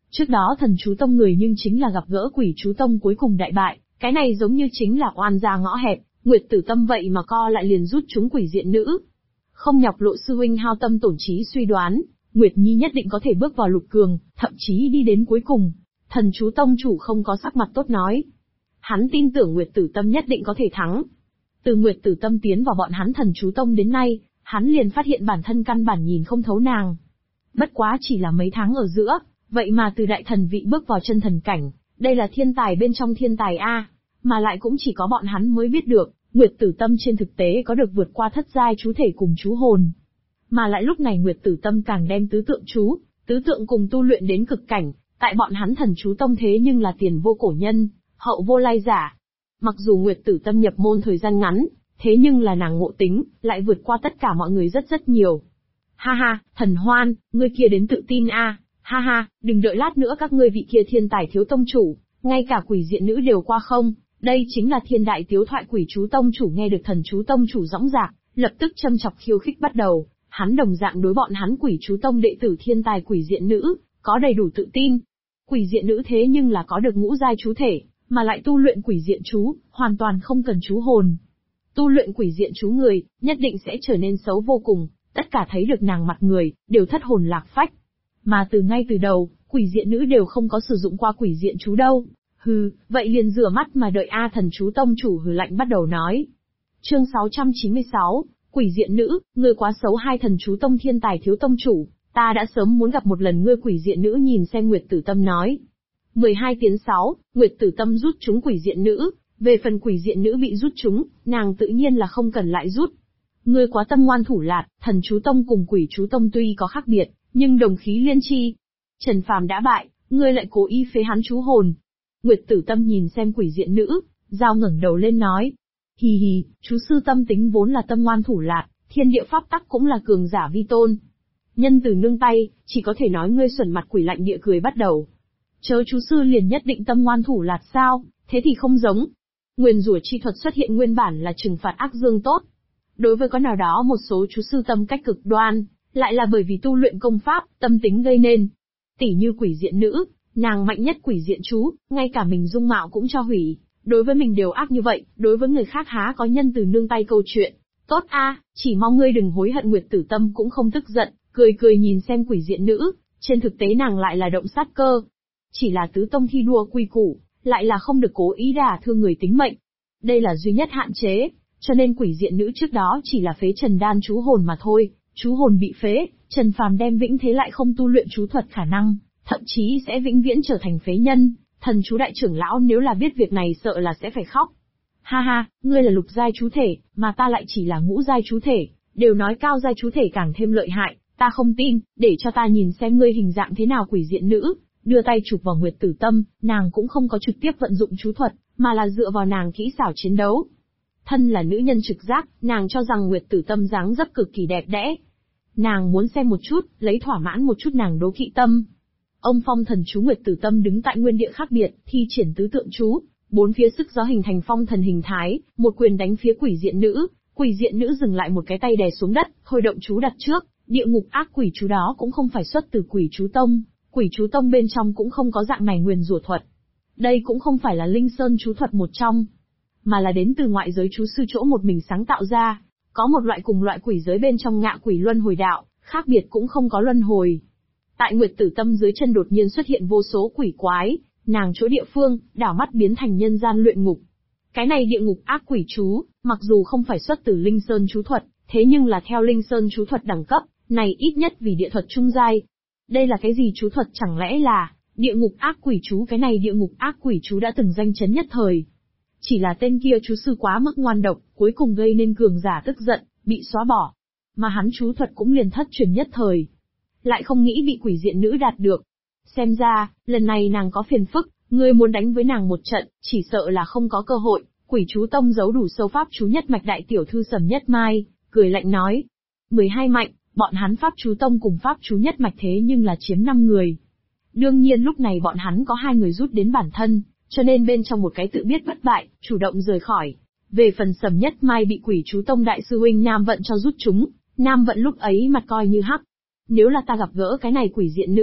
Trước đó thần chú tông người nhưng chính là gặp gỡ quỷ chú tông cuối cùng đại bại, cái này giống như chính là oan gia ngõ hẹp, Nguyệt Tử Tâm vậy mà co lại liền rút chúng quỷ diện nữ. Không nhọc Lộ sư huynh hao tâm tổn trí suy đoán, Nguyệt Nhi nhất định có thể bước vào lục cường, thậm chí đi đến cuối cùng. Thần chú tông chủ không có sắc mặt tốt nói. Hắn tin tưởng Nguyệt Tử Tâm nhất định có thể thắng. Từ Nguyệt Tử Tâm tiến vào bọn hắn thần chú tông đến nay, hắn liền phát hiện bản thân căn bản nhìn không thấu nàng. Bất quá chỉ là mấy tháng ở giữa, vậy mà từ đại thần vị bước vào chân thần cảnh, đây là thiên tài bên trong thiên tài A, mà lại cũng chỉ có bọn hắn mới biết được, Nguyệt Tử Tâm trên thực tế có được vượt qua thất giai chú thể cùng chú hồn. Mà lại lúc này Nguyệt Tử Tâm càng đem tứ tượng cùng tu luyện đến cực cảnh, tại bọn hắn thần chú tông thế nhưng là tiền vô cổ nhân, hậu vô lai giả. Mặc dù Nguyệt Tử Tâm nhập môn thời gian ngắn, thế nhưng là nàng ngộ tính, lại vượt qua tất cả mọi người rất rất nhiều. Ha ha, Thần Hoan, ngươi kia đến tự tin a, ha ha, đừng đợi lát nữa các ngươi vị kia thiên tài thiếu tông chủ, ngay cả quỷ diện nữ đều qua không, đây chính là thiên đại tiếu thoại quỷ chú tông chủ nghe được thần chú tông chủ dõng dạc, lập tức châm chọc khiêu khích bắt đầu, hắn đồng dạng đối bọn hắn quỷ chú tông đệ tử thiên tài quỷ diện nữ, có đầy đủ tự tin. Quỷ diện nữ thế nhưng là có được ngũ giai chú thể, mà lại tu luyện quỷ diện chú, hoàn toàn không cần chú hồn. Tu luyện quỷ diện chú người, nhất định sẽ trở nên xấu vô cùng, tất cả thấy được nàng mặt người, đều thất hồn lạc phách. Mà ngay từ đầu, quỷ diện nữ đều không có sử dụng qua quỷ diện chú đâu. Hừ, vậy liền rửa mắt mà đợi A thần chú tông chủ hừ lạnh bắt đầu nói. Chương 696, quỷ diện nữ, ngươi quá xấu hai thần chú tông thiên tài thiếu tông chủ, ta đã sớm muốn gặp một lần ngươi quỷ diện nữ nhìn xem Nguyệt Tử Tâm nói. 12/6, Nguyệt Tử Tâm rút chúng quỷ diện nữ, về phần quỷ diện nữ bị rút chúng, nàng tự nhiên là không cần lại rút. Ngươi quá tâm ngoan thủ lạt, thần chú tông cùng quỷ chú tông tuy có khác biệt, nhưng đồng khí liên chi. Trần Phàm đã bại, ngươi lại cố ý phế hắn chú hồn. Nguyệt Tử Tâm nhìn xem quỷ diện nữ, giao ngẩng đầu lên nói. Hì hì, chú sư tâm tính vốn là tâm ngoan thủ lạt, thiên địa pháp tắc cũng là cường giả vi tôn. Nhân từ nương tay, chỉ có thể nói ngươi xuẩn mặt quỷ lạnh địa cười bắt đầu. Chớ chú sư liền nhất định tâm ngoan thủ lạt sao, thế thì không giống. Nguyền rủa chi thuật xuất hiện nguyên bản là trừng phạt ác dương tốt. Đối với có nào đó một số chú sư tâm cách cực đoan, lại là bởi vì tu luyện công pháp, tâm tính gây nên. Tỷ như quỷ diện nữ, nàng mạnh nhất quỷ diện chú, ngay cả mình dung mạo cũng cho hủy. Đối với mình đều ác như vậy, đối với người khác há có nhân từ nương tay câu chuyện. Tốt a, chỉ mong ngươi đừng hối hận. Nguyệt Tử Tâm cũng không tức giận, cười cười nhìn xem quỷ diện nữ, trên thực tế nàng lại là động sát cơ. Chỉ là tứ tông thi đua quy củ, lại là không được cố ý đả thương người tính mệnh. Đây là duy nhất hạn chế, cho nên quỷ diện nữ trước đó chỉ là phế Trần Đan chú hồn mà thôi, chú hồn bị phế, Trần Phàm đem vĩnh thế lại không tu luyện chú thuật khả năng, thậm chí sẽ vĩnh viễn trở thành phế nhân. Thần chú đại trưởng lão nếu là biết việc này sợ là sẽ phải khóc. Ha ha, ngươi là lục giai chú thể, mà ta lại chỉ là ngũ giai chú thể, đều nói cao giai chú thể càng thêm lợi hại, ta không tin, để cho ta nhìn xem ngươi hình dạng thế nào. Quỷ diện nữ đưa tay chụp vào Nguyệt Tử Tâm, nàng cũng không có trực tiếp vận dụng chú thuật, mà là dựa vào nàng kỹ xảo chiến đấu. Thân là nữ nhân trực giác, nàng cho rằng Nguyệt Tử Tâm dáng dấp cực kỳ đẹp đẽ. Nàng muốn xem một chút, lấy thỏa mãn một chút nàng đố kỵ tâm. Ông phong thần chú Nguyệt Tử Tâm đứng tại nguyên địa khác biệt, thi triển tứ tượng chú, bốn phía sức gió hình thành phong thần hình thái, một quyền đánh phía quỷ diện nữ. Quỷ diện nữ dừng lại một cái tay đè xuống đất, thôi động chú đặt trước. Địa ngục ác quỷ chú đó cũng không phải xuất từ quỷ chú tông, quỷ chú tông bên trong cũng không có dạng này nguyền rủa thuật. Đây cũng không phải là linh sơn chú thuật một trong, mà là đến từ ngoại giới chú sư chỗ một mình sáng tạo ra. Có một loại cùng loại quỷ giới bên trong ngạ quỷ luân hồi đạo, khác biệt cũng không có luân hồi. Tại Nguyệt Tử Tâm dưới chân đột nhiên xuất hiện vô số quỷ quái, nàng chỗ địa phương, đảo mắt biến thành nhân gian luyện ngục. Cái này địa ngục ác quỷ chú, mặc dù không phải xuất từ linh sơn chú thuật, thế nhưng là theo linh sơn chú thuật đẳng cấp, này ít nhất vì địa thuật trung giai. Đây là cái gì chú thuật, chẳng lẽ là địa ngục ác quỷ chú? Cái này địa ngục ác quỷ chú đã từng danh chấn nhất thời. Chỉ là tên kia chú sư quá mức ngoan độc, cuối cùng gây nên cường giả tức giận, bị xóa bỏ. Mà hắn chú thuật cũng liền thất truyền nhất thời. Lại không nghĩ bị quỷ diện nữ đạt được. Xem ra, lần này nàng có phiền phức, ngươi muốn đánh với nàng một trận, chỉ sợ là không có cơ hội. Quỷ chú tông giấu đủ sâu pháp chú nhất mạch đại tiểu thư Sầm Nhất Mai, cười lạnh nói. 12 mạnh, bọn hắn pháp chú tông cùng pháp chú nhất mạch thế nhưng là chiếm 5 người. Đương nhiên lúc này bọn hắn có 2 người rút đến bản thân, cho nên bên trong một cái tự biết bất bại, chủ động rời khỏi. Về phần Sầm Nhất Mai bị quỷ chú tông đại sư huynh Nam Vận cho rút chúng, Nam Vận lúc ấy mặt coi như hắc. Nếu là ta gặp gỡ cái này quỷ diện nữ,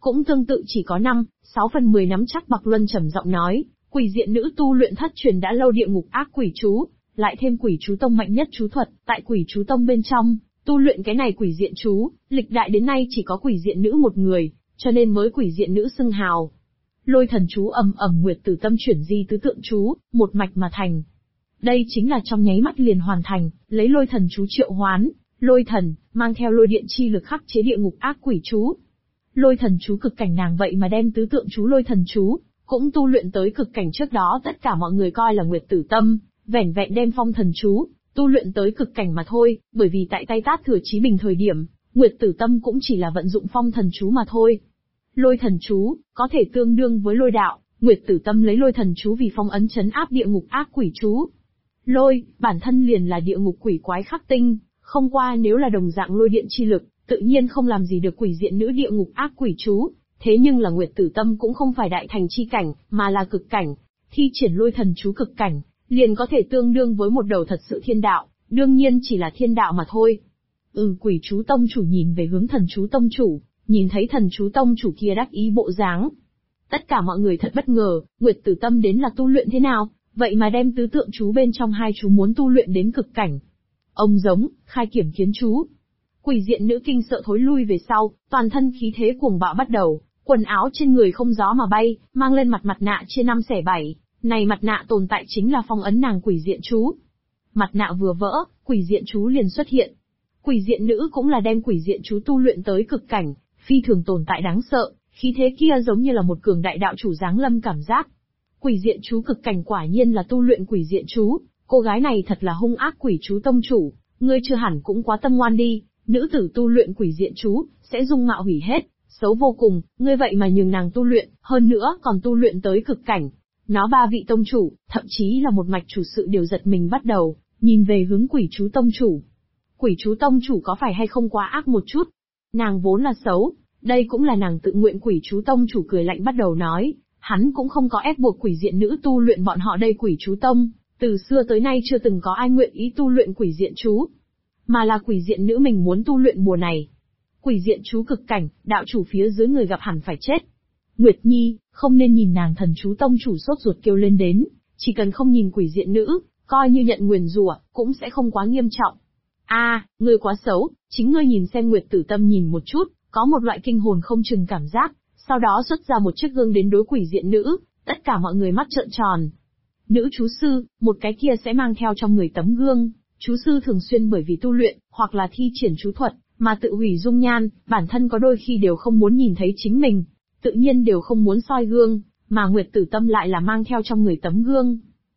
cũng tương tự chỉ có 5/6/10 nắm chắc. Bạc Luân trầm giọng nói, quỷ diện nữ tu luyện thất truyền đã lâu địa ngục ác quỷ chú, lại thêm quỷ chú tông mạnh nhất chú thuật, tại quỷ chú tông bên trong, tu luyện cái này quỷ diện chú, lịch đại đến nay chỉ có quỷ diện nữ một người, cho nên mới quỷ diện nữ xưng hào. Lôi thần chú ầm ầm nguyệt tử tâm chuyển di tứ tượng chú, một mạch mà thành. Đây chính là trong nháy mắt liền hoàn thành, lấy lôi thần chú triệu hoán, lôi thần, mang theo lôi điện chi lực khắc chế địa ngục ác quỷ chú. Lôi thần chú cực cảnh nàng vậy mà đem tứ tượng chú lôi thần chú, cũng tu luyện tới cực cảnh. Trước đó tất cả mọi người coi là nguyệt tử tâm, vẻn vẹn đem phong thần chú, tu luyện tới cực cảnh mà thôi, bởi vì tại tay Tát Thừa Chí Bình thời điểm, nguyệt tử tâm cũng chỉ là vận dụng phong thần chú mà thôi. Lôi thần chú, có thể tương đương với lôi đạo, nguyệt tử tâm lấy lôi thần chú vì phong ấn trấn áp địa ngục ác quỷ chú. Lôi, bản thân liền là địa ngục quỷ quái khắc tinh, không qua nếu là đồng dạng lôi điện chi lực, tự nhiên không làm gì được quỷ diện nữ địa ngục ác quỷ chú. Thế nhưng là nguyệt tử tâm cũng không phải đại thành chi cảnh, mà là cực cảnh. Thi triển lôi thần chú cực cảnh, liền có thể tương đương với một đầu thật sự thiên đạo, đương nhiên chỉ là thiên đạo mà thôi. Quỷ chú tông chủ nhìn về hướng thần chú tông chủ, nhìn thấy thần chú tông chủ kia đắc ý bộ dáng. Tất cả mọi người thật bất ngờ, nguyệt tử tâm đến là tu luyện thế nào, vậy mà đem tứ tượng chú bên trong hai chú muốn tu luyện đến cực cảnh. Ông giống, khai kiểm kiến chú. Quỷ diện nữ kinh sợ thối lui về sau, toàn thân khí thế cuồng bạo bắt đầu, quần áo trên người không gió mà bay, mang lên mặt nạ chia 5/7. Này mặt nạ tồn tại chính là phong ấn nàng quỷ diện chú. Mặt nạ vừa vỡ, quỷ diện chú liền xuất hiện. Quỷ diện nữ cũng là đem quỷ diện chú tu luyện tới cực cảnh, phi thường tồn tại đáng sợ, khí thế kia giống như là một cường đại đạo chủ giáng lâm cảm giác. Quỷ diện chú cực cảnh quả nhiên là tu luyện quỷ diện chú, cô gái này thật là hung ác. Quỷ chú tông chủ, ngươi chưa hẳn cũng quá tâm ngoan đi, nữ tử tu luyện quỷ diện chú, sẽ dung mạo hủy hết, xấu vô cùng, ngươi vậy mà nhường nàng tu luyện, hơn nữa còn tu luyện tới cực cảnh. Nó ba vị tông chủ, thậm chí là một mạch chủ sự đều giật mình bắt đầu, nhìn về hướng quỷ chú tông chủ. Quỷ chú tông chủ có phải hay không quá ác một chút? Nàng vốn là xấu, đây cũng là nàng tự nguyện. Quỷ chú tông chủ cười lạnh bắt đầu nói, hắn cũng không có ép buộc quỷ diện nữ tu luyện bọn họ đây. Quỷ chú tông, từ xưa tới nay chưa từng có ai nguyện ý tu luyện quỷ diện chú, mà là quỷ diện nữ mình muốn tu luyện mùa này. Quỷ diện chú cực cảnh, đạo chủ phía dưới người gặp hẳn phải chết. Nguyệt Nhi, không nên nhìn nàng. Thần chú tông chủ sốt ruột kêu lên đến, chỉ cần không nhìn quỷ diện nữ, coi như nhận nguyền rủa, cũng sẽ không quá nghiêm trọng. Ngươi quá xấu, chính ngươi nhìn xem. Nguyệt tử tâm nhìn một chút, có một loại kinh hồn không chừng cảm giác, sau đó xuất ra một chiếc gương đến đối quỷ diện nữ, tất cả mọi người mắt trợn tròn. Nữ chú sư, một cái kia sẽ mang theo trong người tấm gương, chú sư thường xuyên bởi vì tu luyện, hoặc là thi triển chú thuật, mà tự hủy dung nhan, bản thân có đôi khi đều không muốn nhìn thấy chính mình, tự nhiên đều không muốn soi gương, mà Nguyệt tử tâm lại là mang theo trong người tấm gương.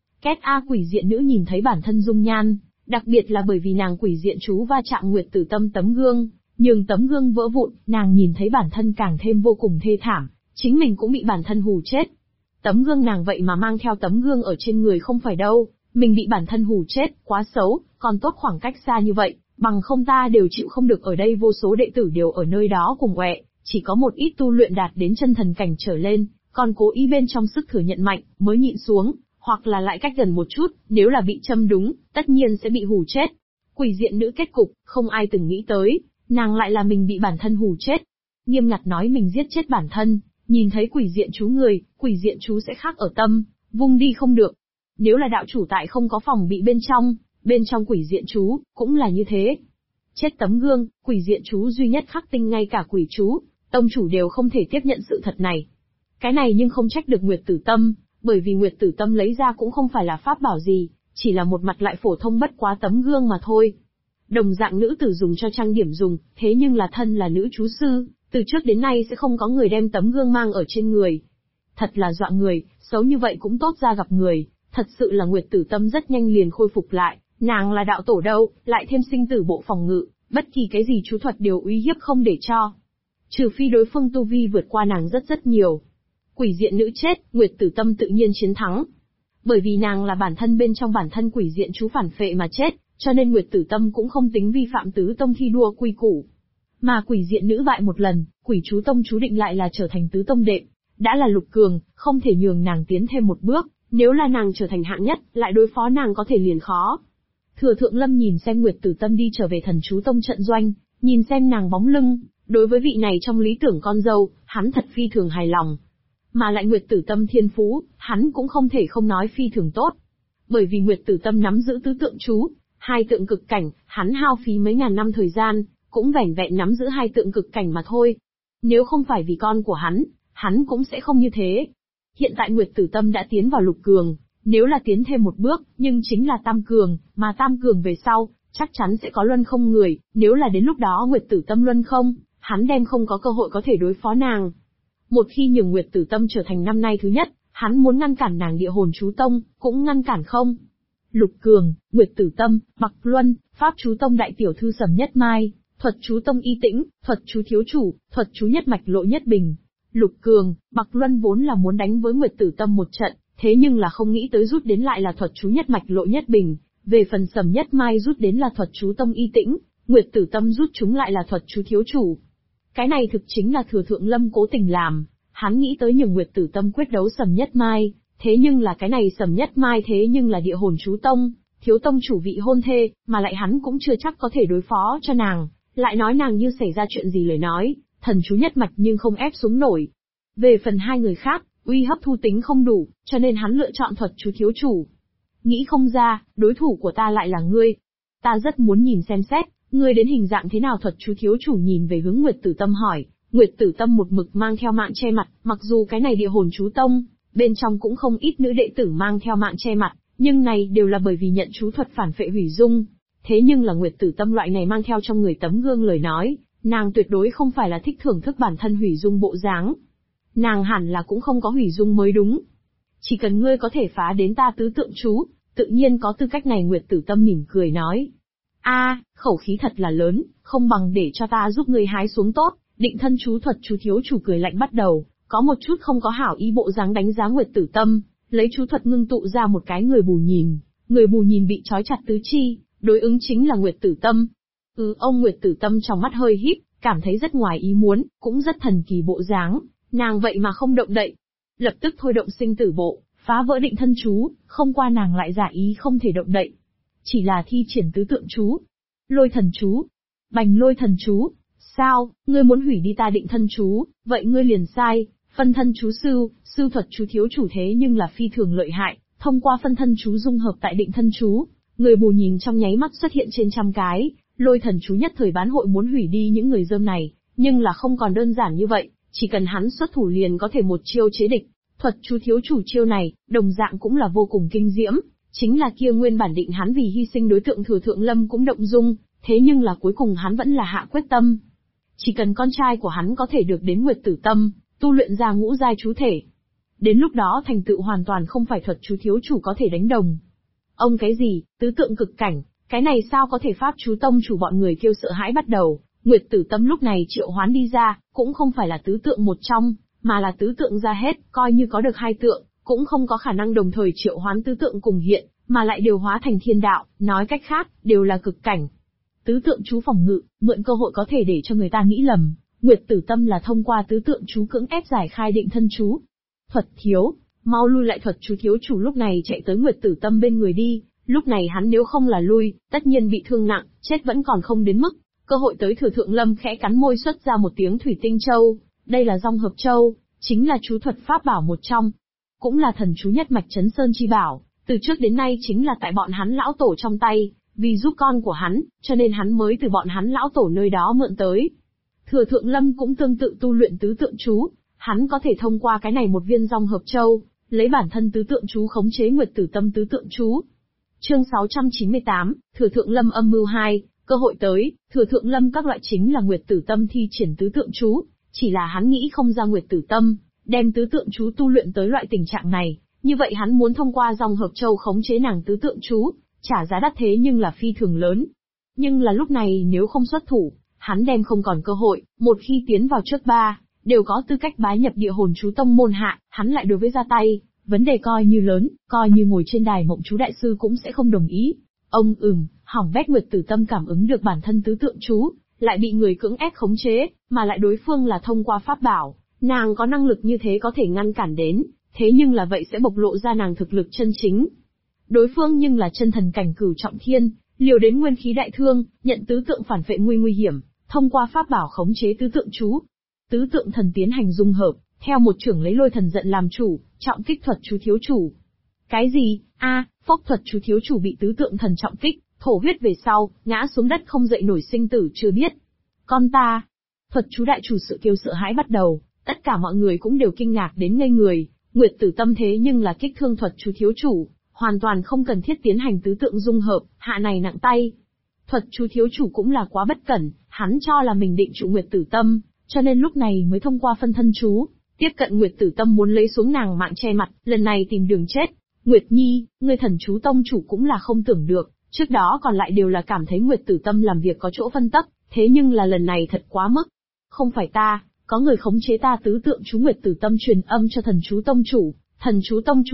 Quỷ diện nữ nhìn thấy bản thân dung nhan, đặc biệt là bởi vì nàng quỷ diện chú va chạm Nguyệt tử tâm tấm gương, nhường tấm gương vỡ vụn, nàng nhìn thấy bản thân càng thêm vô cùng thê thảm, chính mình cũng bị bản thân hù chết. Tấm gương nàng vậy mà mang theo tấm gương ở trên người không phải đâu, mình bị bản thân hù chết, quá xấu, còn tốt khoảng cách xa như vậy, bằng không ta đều chịu không được. Ở đây vô số đệ tử đều ở nơi đó cùng quẹ, chỉ có một ít tu luyện đạt đến chân thần cảnh trở lên, còn cố ý bên trong sức thừa nhận mạnh, mới nhịn xuống, hoặc là lại cách gần một chút, nếu là bị châm đúng, tất nhiên sẽ bị hù chết. Quỷ diện nữ kết cục, không ai từng nghĩ tới, nàng lại là mình bị bản thân hù chết. Nghiêm ngặt nói mình giết chết bản thân, nhìn thấy quỷ diện chú người, quỷ diện chú sẽ khắc ở tâm, vung đi không được. Nếu là đạo chủ tại không có phòng bị bên trong quỷ diện chú, cũng là như thế. Chết tấm gương, quỷ diện chú duy nhất khắc tinh ngay cả quỷ chú, tông chủ đều không thể tiếp nhận sự thật này. Cái này nhưng không trách được Nguyệt tử tâm, bởi vì Nguyệt tử tâm lấy ra cũng không phải là pháp bảo gì, chỉ là một mặt lại phổ thông bất quá tấm gương mà thôi. Đồng dạng nữ tử dùng cho trang điểm dùng, thế nhưng là thân là nữ chú sư, từ trước đến nay sẽ không có người đem tấm gương mang ở trên người. Thật là dọa người, xấu như vậy cũng tốt ra gặp người, thật sự là Nguyệt tử tâm rất nhanh liền khôi phục lại, nàng là đạo tổ đâu, lại thêm sinh tử bộ phòng ngự, bất kỳ cái gì chú thuật đều uy hiếp không để cho. Trừ phi đối phương tu vi vượt qua nàng rất nhiều. Quỷ diện nữ chết, Nguyệt tử tâm tự nhiên chiến thắng. Bởi vì nàng là bản thân bên trong bản thân quỷ diện chú phản phệ mà chết, cho nên Nguyệt tử tâm cũng không tính vi phạm tứ tông thi đua quy củ. Mà quỷ diện nữ bại một lần, quỷ chú tông chú định lại là trở thành tứ tông đệm, đã là lục cường, không thể nhường nàng tiến thêm một bước, nếu là nàng trở thành hạng nhất, lại đối phó nàng có thể liền khó. Thừa Thượng Lâm nhìn xem Nguyệt tử tâm đi trở về thần chú tông trận doanh, nhìn xem nàng bóng lưng, Đối với vị này trong lý tưởng con dâu, hắn thật phi thường hài lòng. Mà lại Nguyệt Tử Tâm thiên phú, hắn cũng không thể không nói phi thường tốt. Bởi vì Nguyệt Tử Tâm nắm giữ tứ tượng chú, hai tượng cực cảnh, hắn hao phí mấy ngàn năm thời gian, cũng vẻn vẹn nắm giữ hai tượng cực cảnh mà thôi. Nếu không phải vì con của hắn cũng sẽ không như thế. Hiện tại Nguyệt Tử Tâm đã tiến vào lục cường, nếu là tiến thêm một bước, nhưng chính là tam cường, mà tam cường về sau, chắc chắn sẽ có luân không người, nếu là đến lúc đó Nguyệt Tử Tâm luân không, hắn đem không có cơ hội có thể đối phó nàng. Một khi nhường Nguyệt Tử Tâm trở thành năm nay thứ nhất, hắn muốn ngăn cản nàng địa hồn chú tông, cũng ngăn cản không. Lục cường, Nguyệt Tử Tâm, Bạc Luân, Pháp chú tông đại tiểu thư Sầm Nhất Mai, Thuật chú tông Y Tĩnh, Thuật chú thiếu chủ, Thuật chú nhất mạch Lộ Nhất Bình. Lục cường, Bạc Luân vốn là muốn đánh với Nguyệt Tử Tâm một trận, thế nhưng là không nghĩ tới rút đến lại là Thuật chú nhất mạch Lộ Nhất Bình. Về phần Sầm Nhất Mai rút đến là Thuật chú tông Y Tĩnh, Nguyệt Tử Tâm rút chúng lại là Thuật chú thiếu chủ. Cái này thực chính là Thừa Thượng Lâm cố tình làm, hắn nghĩ tới nhường Nguyệt Tử Tâm quyết đấu Sầm Nhất Mai, thế nhưng là cái này Sầm Nhất Mai thế nhưng là địa hồn chú tông, thiếu tông chủ vị hôn thê, mà lại hắn cũng chưa chắc có thể đối phó cho nàng, lại nói nàng như xảy ra chuyện gì lời nói, thần chú nhất mạch nhưng không ép xuống nổi. Về phần hai người khác, uy hấp thu tính không đủ, cho nên hắn lựa chọn Thuật chú thiếu chủ. Nghĩ không ra, đối thủ của ta lại là ngươi. Ta rất muốn nhìn xem xét, ngươi đến hình dạng thế nào. Thuật chú thiếu chủ nhìn về hướng Nguyệt Tử Tâm hỏi. Nguyệt Tử Tâm một mực mang theo mạng che mặt, mặc dù cái này địa hồn chú tông, bên trong cũng không ít nữ đệ tử mang theo mạng che mặt, nhưng này đều là bởi vì nhận chú thuật phản phệ hủy dung. Thế nhưng là Nguyệt Tử Tâm loại này mang theo trong người tấm gương lời nói, nàng tuyệt đối không phải là thích thưởng thức bản thân hủy dung bộ dáng. Nàng hẳn là cũng không có hủy dung mới đúng. Chỉ cần ngươi có thể phá đến ta tứ tượng chú, tự nhiên có tư cách này. Nguyệt Tử Tâm mỉm cười nói. Khẩu khí thật là lớn, không bằng để cho ta giúp ngươi hái xuống tốt. Định thân chú. Thuật chú thiếu chủ cười lạnh bắt đầu, có một chút không có hảo ý bộ dáng đánh giá Nguyệt Tử Tâm, lấy chú thuật ngưng tụ ra một cái người bù nhìn. Người bù nhìn bị trói chặt tứ chi, đối ứng chính là Nguyệt Tử Tâm. Ông Nguyệt Tử Tâm trong mắt hơi híp, cảm thấy rất ngoài ý muốn, cũng rất thần kỳ bộ dáng, nàng vậy mà không động đậy. Lập tức thôi động sinh tử bộ, phá vỡ định thân chú, không qua nàng lại giả ý không thể động đậy. Chỉ là thi triển tứ tượng chú. Lôi thần chú. Bành lôi thần chú. Sao, ngươi muốn hủy đi ta định thân chú, vậy ngươi liền sai. Phân thân chú sư thuật chú thiếu chủ thế nhưng là phi thường lợi hại, thông qua phân thân chú dung hợp tại định thân chú, người bù nhìn trong nháy mắt xuất hiện trên trăm cái. Lôi thần chú nhất thời bán hội muốn hủy đi những người dơm này, nhưng là không còn đơn giản như vậy, chỉ cần hắn xuất thủ liền có thể một chiêu chế địch. Thuật chú thiếu chủ chiêu này, đồng dạng cũng là vô cùng kinh diễm, chính là kia nguyên bản định hắn vì hy sinh đối tượng Thừa Thượng Lâm cũng động dung, thế nhưng là cuối cùng hắn vẫn là hạ quyết tâm. Chỉ cần con trai của hắn có thể được đến Nguyệt Tử Tâm, tu luyện ra ngũ giai chú thể. Đến lúc đó thành tựu hoàn toàn không phải thuật chú thiếu chủ có thể đánh đồng. Ông cái gì, tứ tượng cực cảnh, cái này sao có thể? Pháp chú tông chủ bọn người kêu sợ hãi bắt đầu. Nguyệt Tử Tâm lúc này triệu hoán đi ra, cũng không phải là tứ tượng một trong, mà là tứ tượng ra hết, coi như có được hai tượng, cũng không có khả năng đồng thời triệu hoán tứ tượng cùng hiện, mà lại đều hóa thành thiên đạo, nói cách khác, đều là cực cảnh. Tứ tượng chú phòng ngự, mượn cơ hội có thể để cho người ta nghĩ lầm, Nguyệt Tử Tâm là thông qua tứ tượng chú cưỡng ép giải khai định thân chú. Thuật thiếu, mau lui lại. Thuật chú thiếu chủ lúc này chạy tới Nguyệt Tử Tâm bên người đi, lúc này hắn nếu không là lui, tất nhiên bị thương nặng, chết vẫn còn không đến mức. Cơ hội tới. Thừa Thượng Lâm khẽ cắn môi xuất ra một tiếng thủy tinh châu, đây là Dòng Hợp Châu, chính là chú thuật pháp bảo một trong, cũng là thần chú nhất mạch Chấn Sơn chi bảo, từ trước đến nay chính là tại bọn hắn lão tổ trong tay, vì giúp con của hắn, cho nên hắn mới từ bọn hắn lão tổ nơi đó mượn tới. Thừa Thượng Lâm cũng tương tự tu luyện tứ tượng chú, hắn có thể thông qua cái này một viên Dòng Hợp Châu, lấy bản thân tứ tượng chú khống chế Nguyệt Tử Tâm tứ tượng chú. Chương 698, Thừa Thượng Lâm âm mưu 2, cơ hội tới. Thừa Thượng Lâm các loại chính là Nguyệt Tử Tâm thi triển tứ tượng chú, chỉ là hắn nghĩ không ra Nguyệt Tử Tâm đem tứ tượng chú tu luyện tới loại tình trạng này, như vậy hắn muốn thông qua Dòng Hợp Châu khống chế nàng tứ tượng chú, trả giá đắt thế nhưng là phi thường lớn. Nhưng là lúc này nếu không xuất thủ, hắn đem không còn cơ hội. Một khi tiến vào trước ba, đều có tư cách bái nhập địa hồn chú tông môn hạ, hắn lại đối với ra tay, vấn đề coi như lớn, coi như ngồi trên đài Mộng Chú đại sư cũng sẽ không đồng ý. Ông hỏng bét. Nguyệt Tử Tâm cảm ứng được bản thân tứ tượng chú, lại bị người cưỡng ép khống chế, mà lại đối phương là thông qua pháp bảo, nàng có năng lực như thế có thể ngăn cản đến, thế nhưng là vậy sẽ bộc lộ ra nàng thực lực chân chính. Đối phương nhưng là chân thần cảnh cửu trọng thiên, liều đến nguyên khí đại thương, nhận tứ tượng phản vệ nguy hiểm, thông qua pháp bảo khống chế tứ tượng chú. Tứ tượng thần tiến hành dung hợp, theo một trưởng lấy lôi thần giận làm chủ, trọng kích thuật chú thiếu chủ. Cái gì? Phốc thuật chú thiếu chủ bị tứ tượng thần trọng kích, thổ huyết về sau, ngã xuống đất không dậy nổi, sinh tử chưa biết. Con ta! Thuật chú đại chủ sự kêu sợ hãi bắt đầu, tất cả mọi người cũng đều kinh ngạc đến ngây người. Nguyệt Tử Tâm thế nhưng là kích thương thuật chú thiếu chủ, hoàn toàn không cần thiết tiến hành tứ tượng dung hợp, hạ này nặng tay. Thuật chú thiếu chủ cũng là quá bất cẩn, hắn cho là mình định trụ Nguyệt Tử Tâm, cho nên lúc này mới thông qua phân thân chú, tiếp cận Nguyệt Tử Tâm muốn lấy xuống nàng mạng che mặt, lần này tìm đường chết. Nguyệt Nhi, ngươi thần chú tông chủ cũng là không tưởng được, trước đó còn lại đều là cảm thấy Nguyệt Tử Tâm làm việc có chỗ phân tắc, thế nhưng là lần này thật quá mức. Không phải ta, có người khống chế ta tứ tượng chú Nguyệt Tử Tâm truyền âm cho thần chú tông chủ, thần chú tông chủ